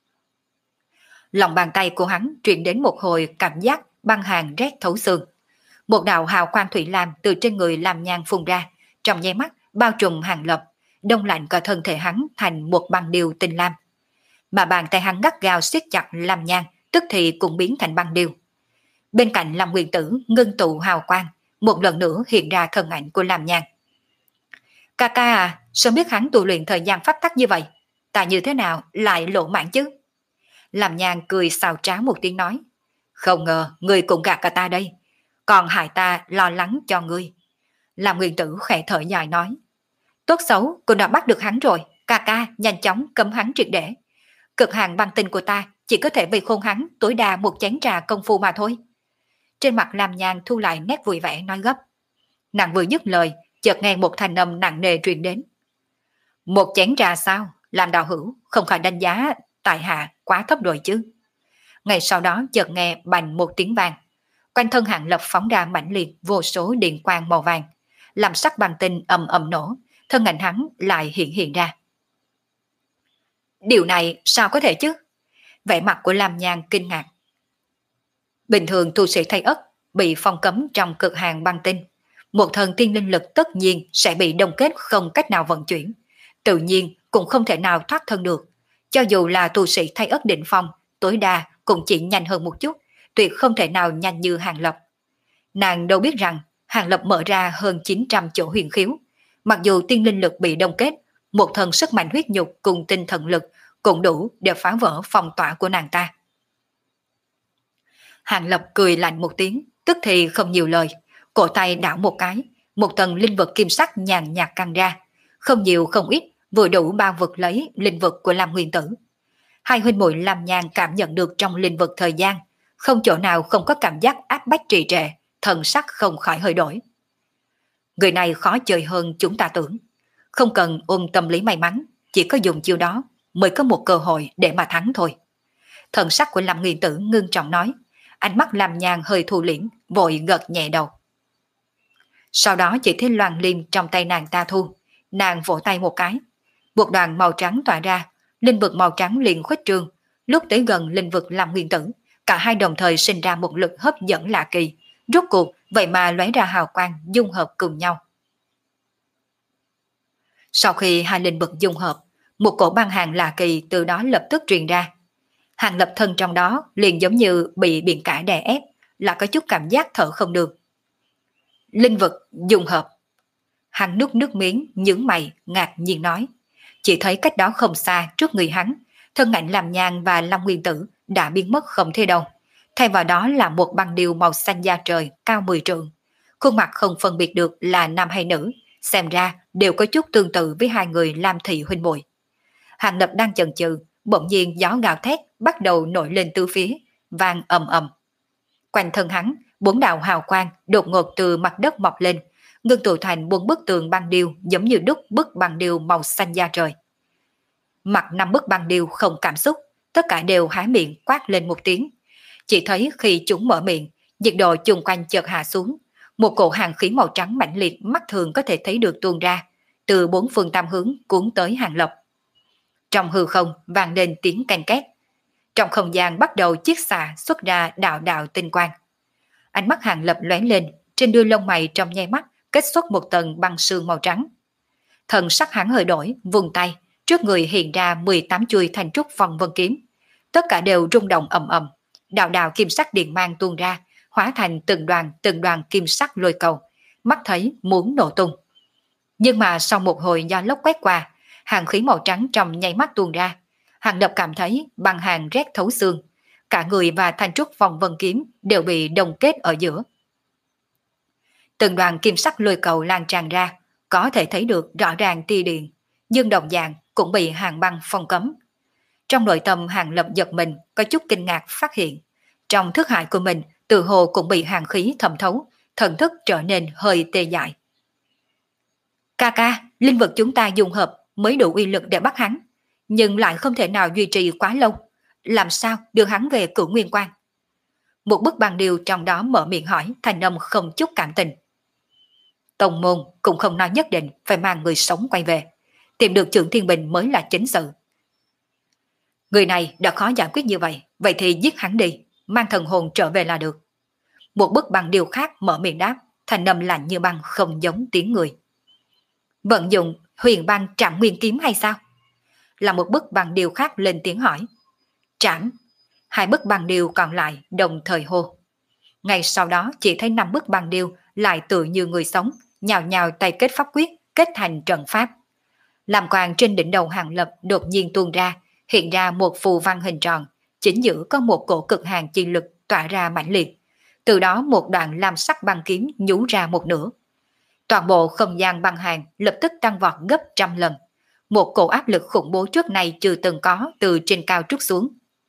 Lòng bàn tay của hắn truyền đến một hồi cảm giác băng hàn rét thấu xương. Một đạo hào quang thủy lam từ trên người Lam Nhan phun ra, trong nháy mắt bao trùm Hàng Lập, đông lạnh cả thân thể hắn thành một băng điêu tinh lam. Mà bàn tay hắn gắt gao siết chặt Lam Nhan, tức thì cũng biến thành băng điêu. Bên cạnh Lam Nguyên Tử ngưng tụ hào quang, một lần nữa hiện ra thân ảnh của Lam Nhan. Ca ca à, sao biết hắn tu luyện thời gian pháp tắc như vậy? Ta như thế nào lại lộ mạng chứ? Lam Nhan cười xào trá một tiếng nói. Không ngờ ngươi cũng gạt cả ta đây, còn hại ta lo lắng cho ngươi. Lam Nguyên Tử khẽ thở dài nói. Tốt xấu cô đã bắt được hắn rồi, ca ca nhanh chóng cấm hắn triệt để. Cực hạn băng tinh của ta chỉ có thể vây khôn hắn tối đa một chén trà công phu mà thôi. Trên mặt Lam Nhan thu lại nét vui vẻ nói gấp. Nàng vừa dứt lời, chợt nghe một thanh âm nặng nề truyền đến. Một chén trà sao? Làm đạo hữu không khỏi đánh giá tại hạ quá thấp rồi chứ. Ngay sau đó chợt nghe bành một tiếng vang. Quanh thân Hàng Lập phóng ra mãnh liệt vô số điện quang màu vàng, làm sắc băng tinh ầm ầm nổ, thân ảnh hắn lại hiện hiện ra. Điều này sao có thể chứ? Vẻ mặt của Lam Nhan kinh ngạc. Bình thường tu sĩ Thái Ất bị phong cấm trong cực hàng băng tinh, một thần tiên linh lực tất nhiên sẽ bị đông kết không cách nào vận chuyển, tự nhiên cũng không thể nào thoát thân được. Cho dù là tu sĩ Thái Ất đỉnh phong, tối đa cũng chỉ nhanh hơn một chút, tuyệt không thể nào nhanh như Hàng Lập. Nàng đâu biết rằng Hàng Lập mở ra hơn chín trăm chỗ huyền khiếu, mặc dù tiên linh lực bị đông kết, một thần sức mạnh huyết nhục cùng tinh thần lực cũng đủ để phá vỡ phong tỏa của nàng ta. Hàng Lập cười lạnh một tiếng, Tức thì không nhiều lời, cổ tay đảo một cái, một tầng linh vật kim sắc nhàn nhạt căng ra, không nhiều không ít, vừa đủ bao vực lấy linh vật của Lam Nguyên Tử. Hai huynh muội Lam Nhan cảm nhận được trong linh vật thời gian, không chỗ nào không có cảm giác áp bách trì trệ, thần sắc không khỏi hơi đổi. Người này khó chơi hơn chúng ta tưởng, không cần ôm tâm lý may mắn, chỉ có dùng chiêu đó mới có một cơ hội để mà thắng thôi. Thần sắc của Lam Nguyên Tử ngưng trọng nói, ánh mắt Lam Nhan hơi thu liễm, vội gật nhẹ đầu. Sau đó chỉ thấy loàn liêm trong tay nàng ta thu, nàng vỗ tay một cái, một đoàn màu trắng tỏa ra, linh vực màu trắng liền khuếch trương, lúc tới gần linh vực Lam Nguyên Tử, cả hai đồng thời sinh ra một lực hấp dẫn lạ kỳ, rốt cuộc vậy mà lóe ra hào quang dung hợp cùng nhau. Sau khi hai linh vực dung hợp, một cổ băng hàng lạ kỳ từ đó lập tức truyền ra. Hàng lập thân trong đó liền giống như bị biển cả đè ép, là có chút cảm giác thở không được. Linh vực dung hợp. Hắn nuốt nước miếng, nhướng mày, ngạc nhiên nói. Chỉ thấy cách đó không xa trước người hắn, thân ảnh Lam Nhan và Long Nguyên Tử đã biến mất không thấy đâu. Thay vào đó là một băng điêu màu xanh da trời cao mười trượng. Khuôn mặt không phân biệt được là nam hay nữ, xem ra đều có chút tương tự với hai người Lam thị huynh muội. Hàng lập đang chần chừ, bỗng nhiên gió gào thét bắt đầu nổi lên từ phía, vang ầm ầm. Quanh thân hắn, bốn đạo hào quang đột ngột từ mặt đất mọc lên, ngưng tụ thành bốn bức tường băng điêu giống như đúc bức băng điêu màu xanh da trời. Mặt năm bức băng điêu không cảm xúc, tất cả đều há miệng quát lên một tiếng. Chỉ thấy khi chúng mở miệng, nhiệt độ chung quanh chợt hạ xuống, một cổ hàng khí màu trắng mãnh liệt mắt thường có thể thấy được tuôn ra, từ bốn phương tam hướng cuốn tới Hàng Lập. Trong hư không vang lên tiếng canh két. Trong không gian bắt đầu chiết xạ xuất ra đạo đạo tinh quang. Ánh mắt Hàng Lập lóe lên, trên đuôi lông mày trong nháy mắt kết xuất một tầng băng sương màu trắng. Thần sắc hắn hơi đổi, vùng tay, trước người hiện ra mười tám chuôi thành trúc phong vân kiếm. Tất cả đều rung động ầm ầm, đạo đạo kim sắc điện mang tuôn ra, hóa thành từng đoàn từng đoàn kim sắc lôi cầu, mắt thấy muốn nổ tung. Nhưng mà sau một hồi gió lốc quét qua, hàng khí màu trắng trong nháy mắt tuôn ra. Hàng Lập cảm thấy băng hàng rét thấu xương, cả người và thanh trúc phong vân kiếm đều bị đồng kết ở giữa. Từng đoàn kim sắc lôi cầu lan tràn ra, có thể thấy được rõ ràng tia điện, nhưng đồng dạng cũng bị hàng băng phong cấm. Trong nội tâm Hàng Lập giật mình, có chút kinh ngạc phát hiện, trong thức hải của mình tự hồ cũng bị hàng khí thẩm thấu, thần thức trở nên hơi tê dại. Ca ca, linh vật chúng ta dùng hợp mới đủ uy lực để bắt hắn, nhưng lại không thể nào duy trì quá lâu. Làm sao đưa hắn về Cửu Nguyên Quan? Một bức băng điêu trong đó mở miệng hỏi, thành âm không chút cảm tình. Tông môn cũng không nói nhất định phải mang người sống quay về, tìm được Trượng Thiên Bình mới là chính sự. Người này đã khó giải quyết như vậy, vậy thì giết hắn đi, mang thần hồn trở về là được. Một bức băng điêu khác mở miệng đáp, thành âm lạnh như băng không giống tiếng người. Vận dụng huyền băng trảm nguyên kiếm hay sao? Là một bức băng điêu khác lên tiếng hỏi. Trảm. Hai bức băng điêu còn lại đồng thời hô. Ngay sau đó chỉ thấy năm bức băng điêu lại tự như người sống, nhào nhào tay kết pháp quyết, kết thành trận pháp. Làm quang trên đỉnh đầu Hàng Lập đột nhiên tuôn ra, hiện ra một phù văn hình tròn, chính giữa có một cổ cực hàng chi lực tỏa ra mãnh liệt. Từ đó một đoạn lam sắc băng kiếm nhú ra một nửa. Toàn bộ không gian băng hàng lập tức tăng vọt gấp trăm lần. Một cổ áp lực khủng bố trước này chưa từng có từ trên cao trút xuống.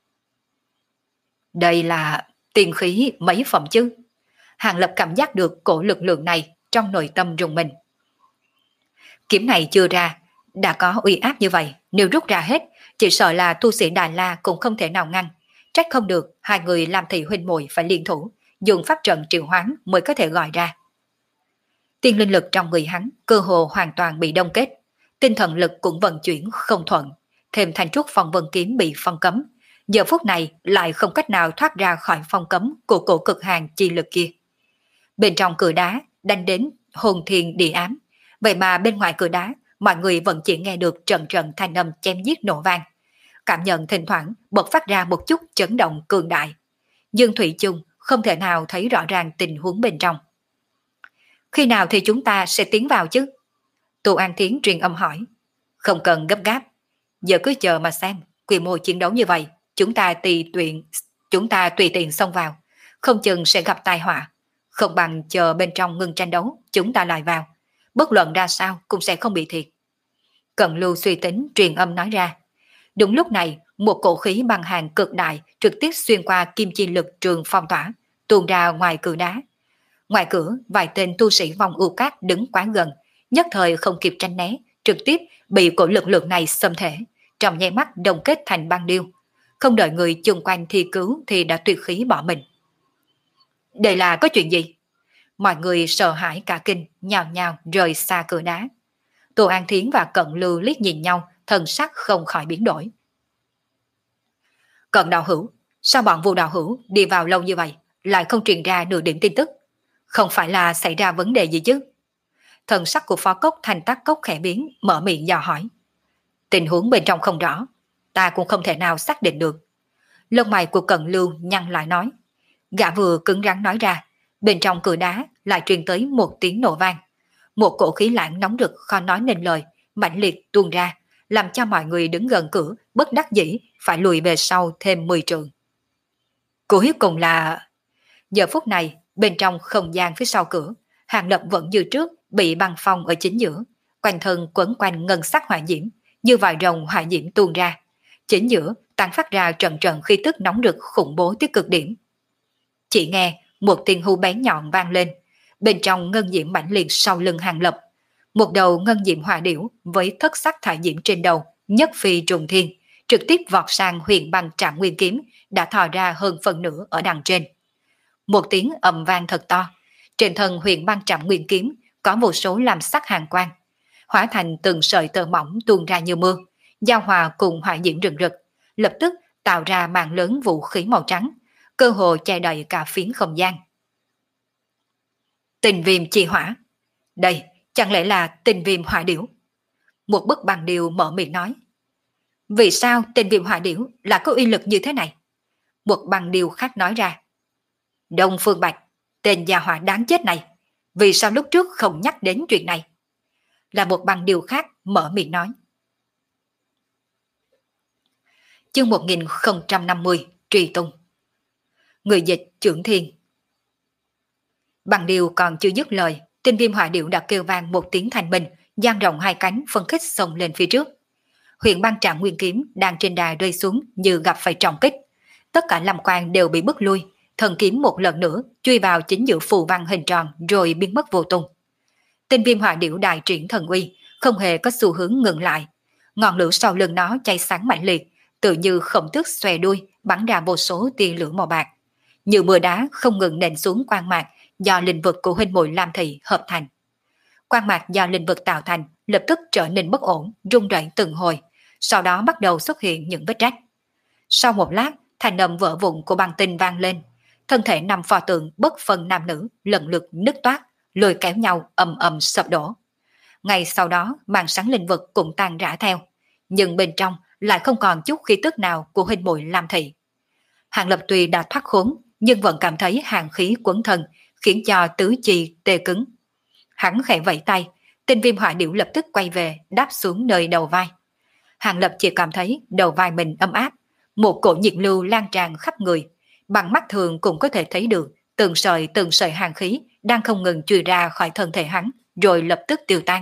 Đây là tiền khí mấy phẩm chứ? Hàng Lập cảm giác được cổ lực lượng này trong nội tâm rùng mình. Kiếm này chưa ra, đã có uy áp như vậy, nếu rút ra hết, chỉ sợ là tu sĩ Đà La cũng không thể nào ngăn. Trách không được, hai người làm thị huynh muội phải liên thủ, dùng pháp trận triệu hoán mới có thể gọi ra. Tiên linh lực trong người hắn cơ hồ hoàn toàn bị đông kết, tinh thần lực cũng vận chuyển không thuận, thêm thanh trúc phong vân kiếm bị phong cấm, giờ phút này lại không cách nào thoát ra khỏi phong cấm của cổ cực hàng chi lực kia. Bên trong cửa đá đánh đến hồn thiên địa ám, vậy mà bên ngoài cửa đá mọi người vẫn chỉ nghe được trận trận thanh âm chém giết nổ vang, cảm nhận thỉnh thoảng bật phát ra một chút chấn động cường đại, nhưng thủy chung không thể nào thấy rõ ràng tình huống bên trong. Khi nào thì chúng ta sẽ tiến vào chứ? Tô An Thiến truyền âm hỏi. Không cần gấp gáp, giờ cứ chờ mà xem, quy mô chiến đấu như vậy, chúng ta tùy tiện chúng ta tùy tiện xông vào, không chừng sẽ gặp tai họa. không bằng chờ bên trong ngừng tranh đấu, chúng ta lại vào. Bất luận ra sao cũng sẽ không bị thiệt. Cận Lưu suy tính truyền âm nói ra. Đúng lúc này, một cổ khí băng hàng cực đại trực tiếp xuyên qua kim chi lực trường phong tỏa, tuôn ra ngoài cửa đá. Ngoài cửa, vài tên tu sĩ vòng ưu cát đứng quá gần, nhất thời không kịp tránh né, trực tiếp bị cổ lực lượng này xâm thể, trong nháy mắt đồng kết thành băng điêu. Không đợi người chung quanh thi cứu thì đã tuyệt khí bỏ mình. Đây là có chuyện gì? Mọi người sợ hãi cả kinh, nhào nhào rời xa cửa đá. Tô An Thiến và Cận Lưu liếc nhìn nhau, thần sắc không khỏi biến đổi. Cận đạo hữu, sao bọn Vu đạo hữu đi vào lâu như vậy, lại không truyền ra nửa điểm tin tức? Không phải là xảy ra vấn đề gì chứ? Thần sắc của Phó Cốc Thành Tắc Cốc khẽ biến, mở miệng dò hỏi. Tình huống bên trong không rõ, ta cũng không thể nào xác định được. Lông mày của Cận Lưu nhăn lại nói. Gã vừa cứng rắn nói ra, bên trong cửa đá lại truyền tới một tiếng nổ vang. Một cổ khí lãng nóng rực khó nói nên lời, mãnh liệt tuôn ra, làm cho mọi người đứng gần cửa bất đắc dĩ phải lùi về sau thêm mười trượng. Cuối cùng là... Giờ phút này, bên trong không gian phía sau cửa, Hàng Lập vẫn như trước bị băng phong ở chính giữa, quanh thân quấn quanh ngân sắc hỏa diễm, như vài rồng hỏa diễm tuôn ra. Chính giữa tán phát ra trận trận khí tức nóng rực khủng bố tới cực điểm. Chỉ nghe một tiếng hú bén nhọn vang lên, bên trong ngân diễm mãnh liệt sau lưng Hàng Lập, một đầu ngân diễm hỏa điểu với thất sắc thải diễm trên đầu, nhất phi trùng thiên, trực tiếp vọt sang huyền băng Trảm Nguyên kiếm đã thò ra hơn phần nửa ở đằng trên. Một tiếng ầm vang thật to, trên thân huyền băng Trảm Nguyên kiếm có vô số làm sắc hàn quang, hóa thành từng sợi tơ mỏng tuôn ra như mưa, giao hòa cùng hỏa diễm rừng rực, lập tức tạo ra màn lớn vũ khí màu trắng, cơ hồ che đầy cả phiến không gian. Tình viêm chi hỏa, đây chẳng lẽ là tình viêm hỏa điểu? Một bức băng điêu mở miệng nói. Vì sao tình viêm hỏa điểu là có uy lực như thế này? Một băng điêu khác nói ra. Đông Phương Bạch, tên gia hỏa đáng chết này, vì sao lúc trước không nhắc đến chuyện này? Là một băng điêu khác mở miệng nói. Chương một nghìn không trăm năm mươi, Truy Tung. Người dịch Trưởng Thiên. Băng điêu còn chưa dứt lời, tinh viêm hỏa điểu đã kêu vang một tiếng thành minh, dang rộng hai cánh phân khích xông lên phía trước. Huyền băng Trảm Nguyên kiếm đang trên đà rơi xuống như gặp phải trọng kích, tất cả lâm quang đều bị bức lui, thần kiếm một lần nữa chui vào chính giữa phù văn hình tròn rồi biến mất vô tung. Tinh viêm hỏa điểu đại triển thần uy, không hề có xu hướng ngừng lại, ngọn lửa sau lưng nó cháy sáng mạnh liệt, tự như khổng tước xòe đuôi bắn ra vô số tia lửa màu bạc, như mưa đá không ngừng nện xuống quang mạc do linh vực của huynh muội Lam Thị hợp thành. Quang mạc do linh vực tạo thành lập tức trở nên bất ổn, rung rẩy từng hồi, sau đó bắt đầu xuất hiện những vết rách. Sau một lát, thanh âm vỡ vụn của băng tinh vang lên, thân thể năm pho tượng bất phân nam nữ lần lượt nứt toát, lôi kéo nhau ầm ầm sập đổ. Ngay sau đó, màn sáng linh vực cũng tan rã theo, nhưng bên trong lại không còn chút khí tức nào của huynh muội Lam Thị. Hàng Lập tuy đã thoát khốn, nhưng vẫn cảm thấy hàn khí quấn thân, khiến cho tứ chi tê cứng. Hắn khẽ vẫy tay, tinh viêm hỏa điểu lập tức quay về, đáp xuống nơi đầu vai. Hàng Lập chỉ cảm thấy đầu vai mình ấm áp, một cổ nhiệt lưu lan tràn khắp người, bằng mắt thường cũng có thể thấy được từng sợi từng sợi hàn khí đang không ngừng chui ra khỏi thân thể hắn, rồi lập tức tiêu tan.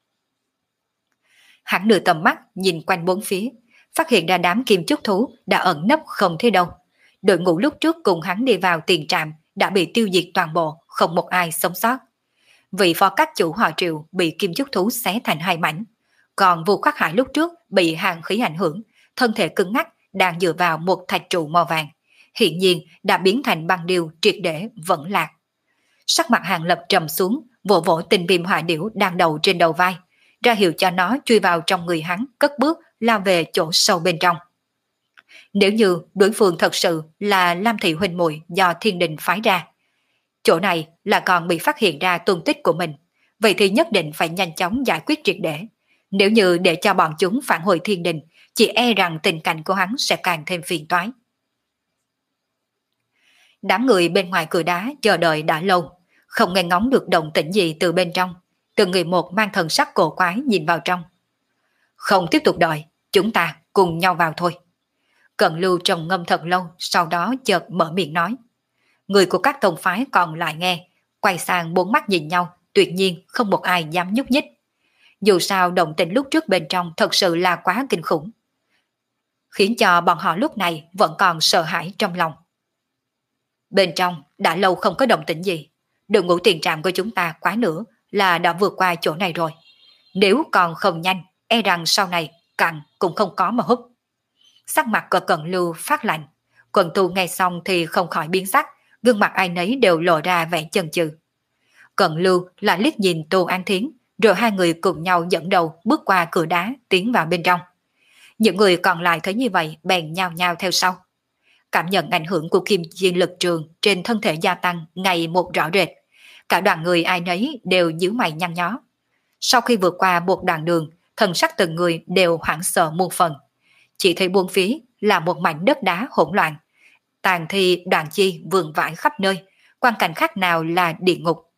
Hắn nửa tầm mắt nhìn quanh bốn phía, phát hiện ra đám kim chúc thú đã ẩn nấp không thấy đâu. Đội ngũ lúc trước cùng hắn đi vào tiền trạm đã bị tiêu diệt toàn bộ, không một ai sống sót. Vị phó các chủ họ Triệu bị kim chúc thú xé thành hai mảnh, còn Vu Khắc Hải lúc trước bị hàn khí ảnh hưởng, thân thể cứng ngắc đang dựa vào một thạch trụ màu vàng, hiện nhiên đã biến thành băng điêu triệt để vẫn lạc. Sắc mặt Hàng Lập trầm xuống, vỗ vỗ tinh viêm hỏa điểu đang đầu trên đầu vai, ra hiệu cho nó chui vào trong người hắn, cất bước lao về chỗ sâu bên trong. Nếu như đối phương thật sự là Lam Thị huynh muội do thiên đình phái ra, chỗ này là còn bị phát hiện ra tung tích của mình, vậy thì nhất định phải nhanh chóng giải quyết triệt để. Nếu như để cho bọn chúng phản hồi thiên đình, chỉ e rằng tình cảnh của hắn sẽ càng thêm phiền toái. Đám người bên ngoài cửa đá chờ đợi đã lâu, không nghe ngóng được động tĩnh gì từ bên trong. Từng người một mang thần sắc cổ quái nhìn vào trong. Không tiếp tục đợi, chúng ta cùng nhau vào thôi. Cận Lưu trầm ngâm thật lâu, sau đó chợt mở miệng nói. Người của các tông phái còn lại nghe, quay sang bốn mắt nhìn nhau, tuyệt nhiên không một ai dám nhúc nhích. Dù sao động tĩnh lúc trước bên trong thật sự là quá kinh khủng, khiến cho bọn họ lúc này vẫn còn sợ hãi trong lòng. Bên trong đã lâu không có động tĩnh gì, đội ngũ tiền trạm của chúng ta quá nữa là đã vượt qua chỗ này rồi. Nếu còn không nhanh, e rằng sau này cặn cũng không có mà hút. Sắc mặt của Cận Lưu phát lạnh, Quần Tu nghe xong thì không khỏi biến sắc, gương mặt ai nấy đều lộ ra vẻ chần chừ. Cận Lưu lại liếc nhìn Tô An Thiến, rồi hai người cùng nhau dẫn đầu bước qua cửa đá tiến vào bên trong. Những người còn lại thấy như vậy bèn nhao nhao theo sau. Cảm nhận ảnh hưởng của kim chiên lực trường trên thân thể gia tăng ngày một rõ rệt. Cả đoàn người ai nấy đều nhíu mày nhăn nhó. Sau khi vượt qua một đoạn đường, thần sắc từng người đều hoảng sợ muôn phần. Chỉ thấy buông phía là một mảnh đất đá hỗn loạn, tàn thi đoàn chi vương vãi khắp nơi, quang cảnh khác nào là địa ngục.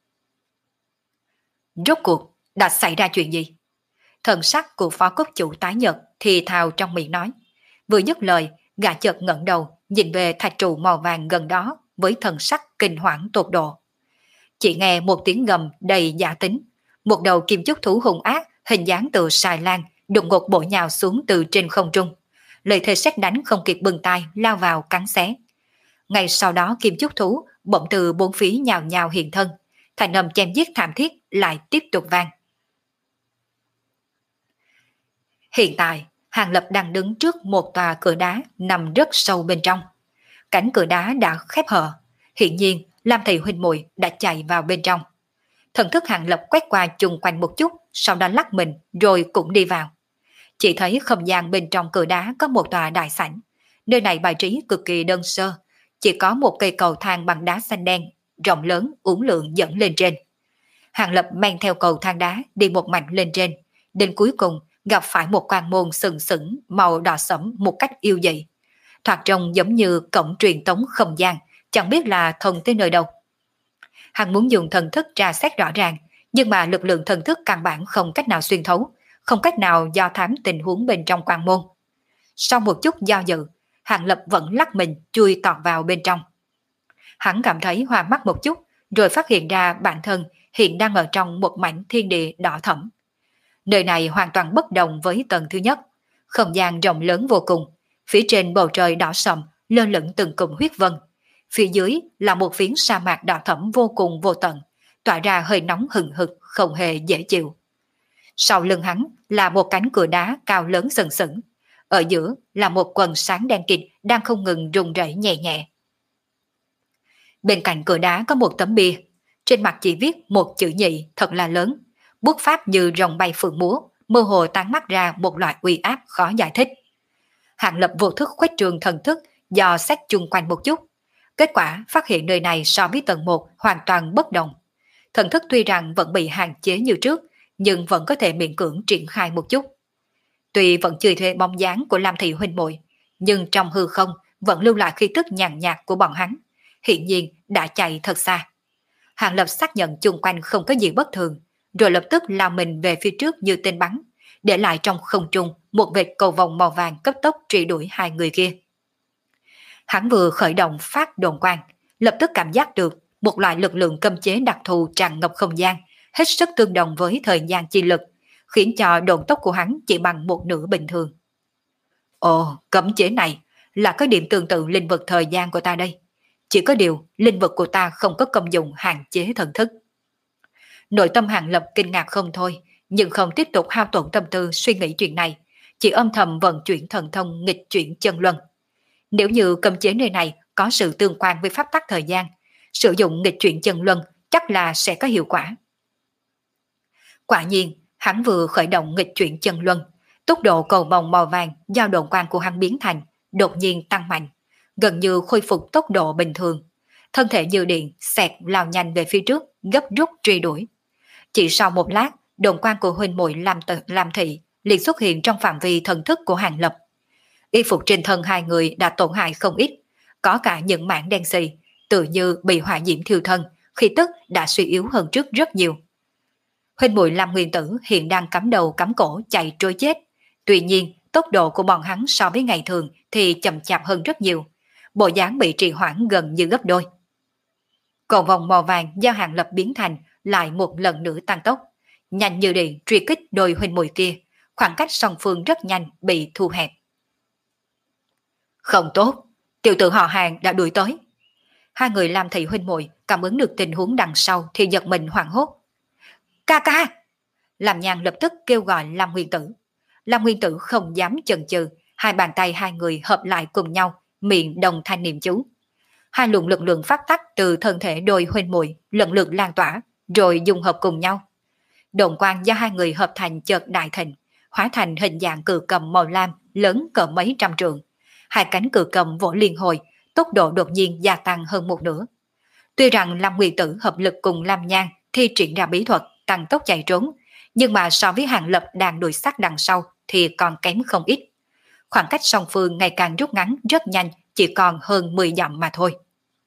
Rốt cuộc đã xảy ra chuyện gì? Thần sắc của phó cốc chủ tái nhợt thì thào trong miệng nói. Vừa dứt lời, gã chợt ngẩng đầu nhìn về thạch trụ màu vàng gần đó với thần sắc kinh hoảng tột độ. Chỉ nghe một tiếng gầm đầy giả tính, một đầu kim chúc thú hung ác hình dáng từ xài lan đột ngột bổ nhào xuống từ trên không trung, lợi thế sét đánh không kịp bừng tay lao vào cắn xé. Ngay sau đó kim chúc thú bỗng từ bốn phía nhào nhào hiện thân, thành âm chém giết thảm thiết lại tiếp tục vang. Hiện tại Hàng Lập đang đứng trước một tòa cửa đá nằm rất sâu bên trong. Cánh cửa đá đã khép hờ, hiện nhiên Lam Thị huynh muội đã chạy vào bên trong. Thần thức Hàng Lập quét qua chung quanh một chút, sau đó lắc mình rồi cũng đi vào. Chỉ thấy không gian bên trong cửa đá có một tòa đại sảnh. Nơi này bài trí cực kỳ đơn sơ, chỉ có một cây cầu thang bằng đá xanh đen, rộng lớn uốn lượn dẫn lên trên. Hàng Lập mang theo cầu thang đá đi một mạch lên trên, đến cuối cùng gặp phải một quan môn sừng sững màu đỏ sẫm một cách yêu dị. Thoạt trông giống như cổng truyền tống không gian, chẳng biết là thông tới nơi đâu. Hắn muốn dùng thần thức tra xét rõ ràng, nhưng mà lực lượng thần thức căn bản không cách nào xuyên thấu, không cách nào do thám tình huống bên trong quan môn. Sau một chút do dự, Hàng Lập vẫn lắc mình chui tọt vào bên trong. Hắn cảm thấy hoa mắt một chút, rồi phát hiện ra bản thân hiện đang ở trong một mảnh thiên địa đỏ thẫm. Nơi này hoàn toàn bất đồng với tầng thứ nhất, không gian rộng lớn vô cùng, phía trên bầu trời đỏ sậm lơ lửng từng cụm huyết vân, phía dưới là một phiến sa mạc đỏ thẫm vô cùng vô tận, tỏa ra hơi nóng hừng hực không hề dễ chịu. Sau lưng hắn là một cánh cửa đá cao lớn sừng sững, ở giữa là một quần sáng đen kịt đang không ngừng rung rẩy nhẹ nhẹ. Bên cạnh cửa đá có một tấm bia, trên mặt chỉ viết một chữ nhị thật là lớn, bút pháp như rồng bay phượng múa, mơ hồ tán mắt ra một loại uy áp khó giải thích. Hàng Lập vô thức khuếch trường thần thức dò xét chung quanh một chút, kết quả phát hiện nơi này so với tầng một hoàn toàn bất đồng. Thần thức tuy rằng vẫn bị hạn chế như trước, nhưng vẫn có thể miễn cưỡng triển khai một chút. Tuy vẫn chưa thấy bóng dáng của Lam Thị huynh muội, nhưng trong hư không vẫn lưu lại khí tức nhàn nhạt của bọn hắn, hiện nhiên đã chạy thật xa. Hàng Lập xác nhận chung quanh không có gì bất thường, rồi lập tức lao mình về phía trước như tên bắn, để lại trong không trung một vệt cầu vòng màu vàng cấp tốc truy đuổi hai người kia. Hắn vừa khởi động phát đồn quang, lập tức cảm giác được một loại lực lượng cấm chế đặc thù tràn ngập không gian, hết sức tương đồng với thời gian chi lực, khiến cho độn tốc của hắn chỉ bằng một nửa bình thường. Ồ, cấm chế này là cái điểm tương tự linh vực thời gian của ta đây. Chỉ có điều, linh vực của ta không có công dụng hạn chế thần thức. Nội tâm Hàng Lập kinh ngạc không thôi, nhưng không tiếp tục hao tổn tâm tư suy nghĩ chuyện này, chỉ âm thầm vận chuyển thần thông nghịch chuyển chân luân. Nếu như cấm chế nơi này có sự tương quan với pháp tắc thời gian, sử dụng nghịch chuyển chân luân chắc là sẽ có hiệu quả. Quả nhiên, hắn vừa khởi động nghịch chuyển chân luân, tốc độ cầu vòng màu vàng do độn quang của hắn biến thành đột nhiên tăng mạnh, gần như khôi phục tốc độ bình thường. Thân thể như điện xẹt lao nhanh về phía trước, gấp rút truy đuổi. Chỉ sau một lát, độn quang của huynh muội Lam Tự Lam Thị liền xuất hiện trong phạm vi thần thức của Hàng Lập. Y phục trên thân hai người đã tổn hại không ít, có cả những mảng đen xì, tự như bị hỏa diễm thiêu thân, khí tức đã suy yếu hơn trước rất nhiều. Huynh muội Lam Nguyên Tử hiện đang cắm đầu cắm cổ chạy trối chết, tuy nhiên tốc độ của bọn hắn so với ngày thường thì chậm chạp hơn rất nhiều, bộ dáng bị trì hoãn gần như gấp đôi. cầu vòng màu vàng do Hàng Lập biến thành lại một lần nữa tăng tốc, nhanh như điện truy kích đôi huynh muội kia, khoảng cách song phương rất nhanh bị thu hẹp. Không tốt, tiểu tử họ Hàng đã đuổi tới. Hai người Lam thị huynh muội cảm ứng được tình huống đằng sau thì giật mình hoảng hốt. Ca ca! Lam Nhan lập tức kêu gọi Lam Nguyên Tử. Lam Nguyên Tử không dám chần chừ, hai bàn tay hai người hợp lại cùng nhau, miệng đồng thanh niệm chú. Hai luồng lực lượng phát tắc từ thân thể đôi huynh muội lần lượt lan tỏa, rồi dung hợp cùng nhau. Độn quang do hai người hợp thành chợt đại thịnh, hóa thành hình dạng cự cầm màu lam lớn cỡ mấy trăm trượng. Hai cánh cự cầm vỗ liên hồi, tốc độ đột nhiên gia tăng hơn một nửa. Tuy rằng Lam Nguyên Tử hợp lực cùng Lam Nhan thi triển ra bí thuật tăng tốc chạy trốn, nhưng mà so với Hàng Lập đang đuổi sát đằng sau thì còn kém không ít. Khoảng cách song phương ngày càng rút ngắn rất nhanh, chỉ còn hơn mười dặm mà thôi.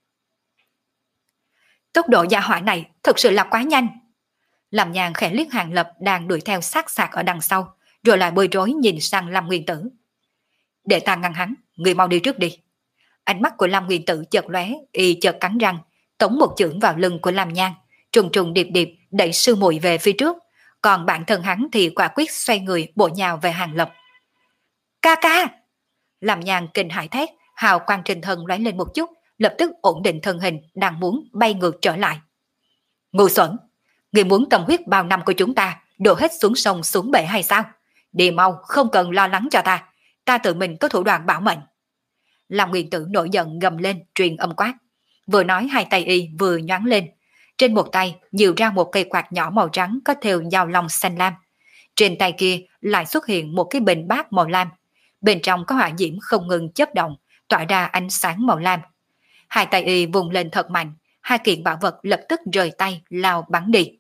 Tốc độ gia hỏa này thực sự là quá nhanh. Lam Nhan khẽ liếc Hàng Lập đang đuổi theo sát sạc ở đằng sau, rồi lại bối rối nhìn sang Lam Nguyên Tử. Để ta ngăn hắn, người mau đi trước đi. Ánh mắt của Lam Nguyên Tử chợt lóe, y chợt cắn răng, tống một chưởng vào lưng của Lam Nhan, trùng trùng điệp điệp đẩy sư muội về phía trước, còn bản thân hắn thì quả quyết xoay người bổ nhào về Hàng Lập. Ca ca! Lam Nhan kinh hãi thét, hào quang trên thân lóe lên một chút, lập tức ổn định thân hình, đang muốn bay ngược trở lại. Ngu xuẩn! Người muốn tâm huyết bao năm của chúng ta đổ hết xuống sông xuống bể hay sao? Đi mau, không cần lo lắng cho ta, ta tự mình có thủ đoạn bảo mệnh. Lam Nguyên Tử nổi giận gầm lên truyền âm quát. Vừa nói hai tay y vừa nhoáng lên. Trên một tay nhiều ra một cây quạt nhỏ màu trắng có thêu dao long xanh lam. Trên tay kia lại xuất hiện một cái bình bát màu lam. Bên trong có hỏa diễm không ngừng chớp động, tỏa ra ánh sáng màu lam. Hai tay y vùng lên thật mạnh, hai kiện bảo vật lập tức rời tay lao bắn đi.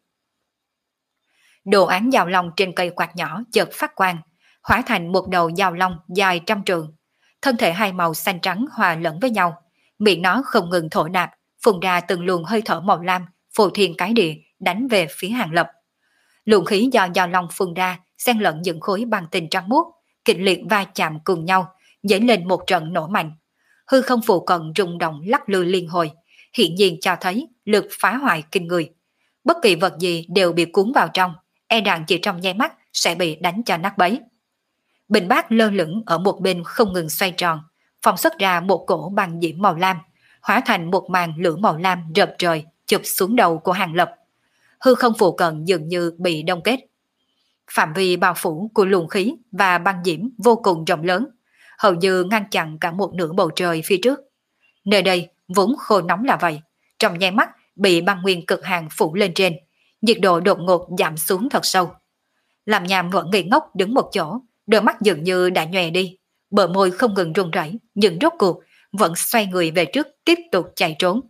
Đồ án dao long trên cây quạt nhỏ chợt phát quang, hóa thành một đầu dao long dài trăm trượng. Thân thể hai màu xanh trắng hòa lẫn với nhau, miệng nó không ngừng thổi nạp, phun ra từng luồng hơi thở màu lam, phù thiên cái địa đánh về phía Hàng Lập. Luồng khí do dao long phun ra xen lẫn những khối băng tinh trắng muốt, kịch liệt va chạm cùng nhau, dấy lên một trận nổ mạnh. Hư không phù cận rung động lắc lư liên hồi, hiện nhiên cho thấy lực phá hoại kinh người. Bất kỳ vật gì đều bị cuốn vào trong, e rằng chỉ trong nháy mắt sẽ bị đánh cho nát bấy. Bình bát lơ lửng ở một bên không ngừng xoay tròn, phóng xuất ra một cổ băng diễm màu lam, hóa thành một màn lửa màu lam rợp trời chụp xuống đầu của Hàng Lập. Hư không phù cận dường như bị đông kết. Phạm vi bao phủ của luồng khí và băng diễm vô cùng rộng lớn, hầu như ngăn chặn cả một nửa bầu trời phía trước. Nơi đây vốn khô nóng là vậy, trong nháy mắt bị băng nguyên cực hàn phủ lên trên, nhiệt độ đột ngột giảm xuống thật sâu. Làm Nham vẫn ngây ngốc đứng một chỗ, đôi mắt dường như đã nhòe đi, bờ môi không ngừng run rẩy, nhưng rốt cuộc vẫn xoay người về trước tiếp tục chạy trốn.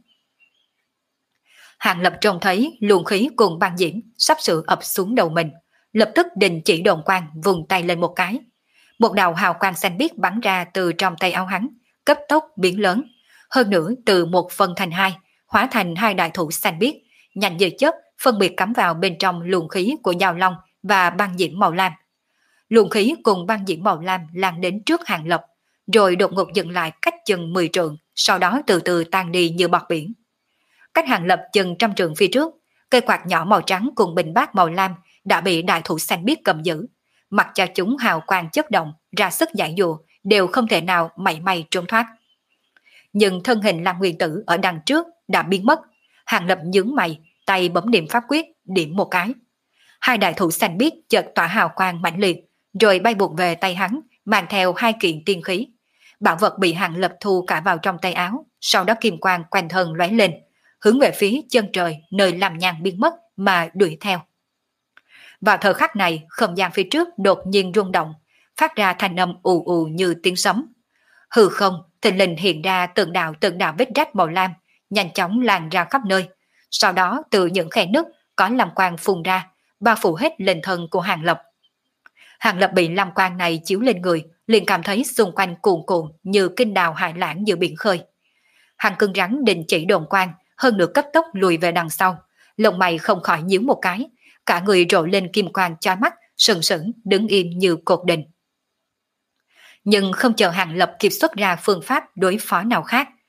Hàng Lập trông thấy luồng khí cùng băng diễm sắp sửa ập xuống đầu mình, lập tức đình chỉ đồn quang, vùng tay lên một cái. Một đạo hào quang xanh biếc bắn ra từ trong tay áo hắn, cấp tốc biến lớn, hơn nữa từ một phần thành hai, hóa thành hai đại thủ xanh biếc, nhanh như chớp phân biệt cắm vào bên trong luồng khí của dao long và băng diễm màu lam. Luồng khí cùng băng diễm màu lam lan đến trước Hàng Lập, rồi đột ngột dừng lại cách chừng mười trượng, sau đó từ từ tan đi như bọt biển. Cách Hàng Lập chừng trăm trượng phía trước, cây quạt nhỏ màu trắng cùng bình bát màu lam đã bị đại thủ xanh biếc cầm giữ, mặc cho chúng hào quang chớp động, ra sức giải dụa, đều không thể nào mảy may trốn thoát. Nhưng thân hình Lam Nguyên Tử ở đằng trước đã biến mất. Hàng Lập nhướng mày, tay bấm niệm pháp quyết, điểm một cái. Hai đại thủ xanh biếc chợt tỏa hào quang mãnh liệt, rồi bay buộc về tay hắn, mang theo hai kiện tiên khí. Bảo vật bị Hàng Lập thu cả vào trong tay áo, sau đó kim quang quanh thân lóe lên, hướng về phía chân trời nơi Lam Nhan biến mất mà đuổi theo. Vào thời khắc này, không gian phía trước đột nhiên rung động, phát ra thanh âm ù ù như tiếng sấm. Hư không, thình lình hiện ra từng đạo từng đạo vết rách màu lam, nhanh chóng lan ra khắp nơi. Sau đó từ những khe nứt có lam quang phun ra, bao phủ hết lên thân của Hàng Lập. Hàng Lập bị lam quang này chiếu lên người, liền cảm thấy xung quanh cuồn cuộn như kinh đào hải lãng giữa biển khơi. Hàng cưng rắn đình chỉ đồn quang, hơn nữa cấp tốc lùi về đằng sau, lông mày không khỏi nhíu một cái, cả người rộ lên kim quang chói mắt, sừng sững đứng im như cột đình. Nhưng không chờ Hàng Lập kịp xuất ra phương pháp đối phó nào khác,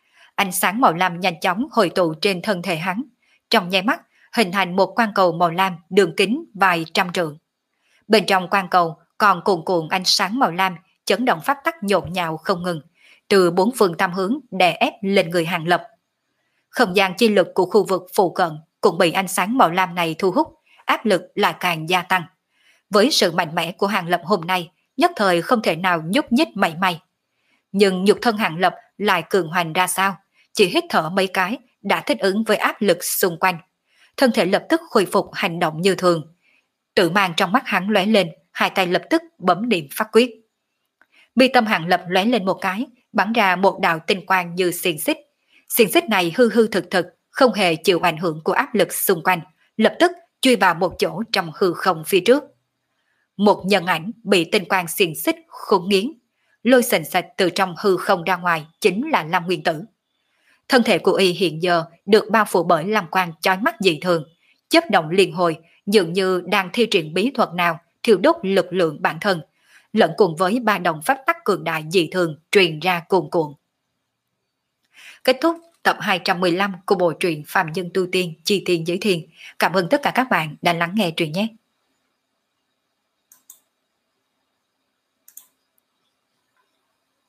Ánh sáng màu lam nhanh chóng hội tụ trên thân thể hắn, trong nháy mắt hình thành một quang cầu màu lam đường kính vài trăm trượng. Bên trong quang cầu còn cuồn cuộn ánh sáng màu lam, chấn động pháp tắc nhộn nhạo không ngừng, từ bốn phương tám hướng đè ép lên người Hàng Lập. Không gian chi lực của khu vực phụ cận cũng bị ánh sáng màu lam này thu hút, áp lực lại càng gia tăng. Với sự mạnh mẽ của Hàng Lập hôm nay, nhất thời không thể nào nhúc nhích mảy may. Nhưng nhục thân Hàng Lập lại cường hoành ra sao, chỉ hít thở mấy cái đã thích ứng với áp lực xung quanh. Thân thể lập tức khôi phục hành động như thường. Tự mang trong mắt hắn lóe lên, hai tay lập tức bấm niệm phát quyết. Mi tâm Hàng Lập lóe lên một cái, bắn ra một đạo tinh quang như xiềng xích. Xiềng xích này hư hư thực thực, không hề chịu ảnh hưởng của áp lực xung quanh, lập tức chui vào một chỗ trong hư không phía trước. Một nhân ảnh bị tinh quang xiềng xích khốn nghiến, lôi sền sạch từ trong hư không ra ngoài chính là Lam Nguyên Tử. Thân thể của y hiện giờ được bao phủ bởi lam quang chói mắt dị thường, chớp động liên hồi, dường như đang thi triển bí thuật nào thiêu đốt lực lượng bản thân, lẫn cùng với ba đồng pháp tắc cường đại dị thường truyền ra cuồn cuộn. Kết thúc tập hai trăm mười lăm của bộ truyện Phàm Nhân Tu Tiên Chi Tiên Giới Thiên. Cảm ơn tất cả các bạn đã lắng nghe truyện nhé.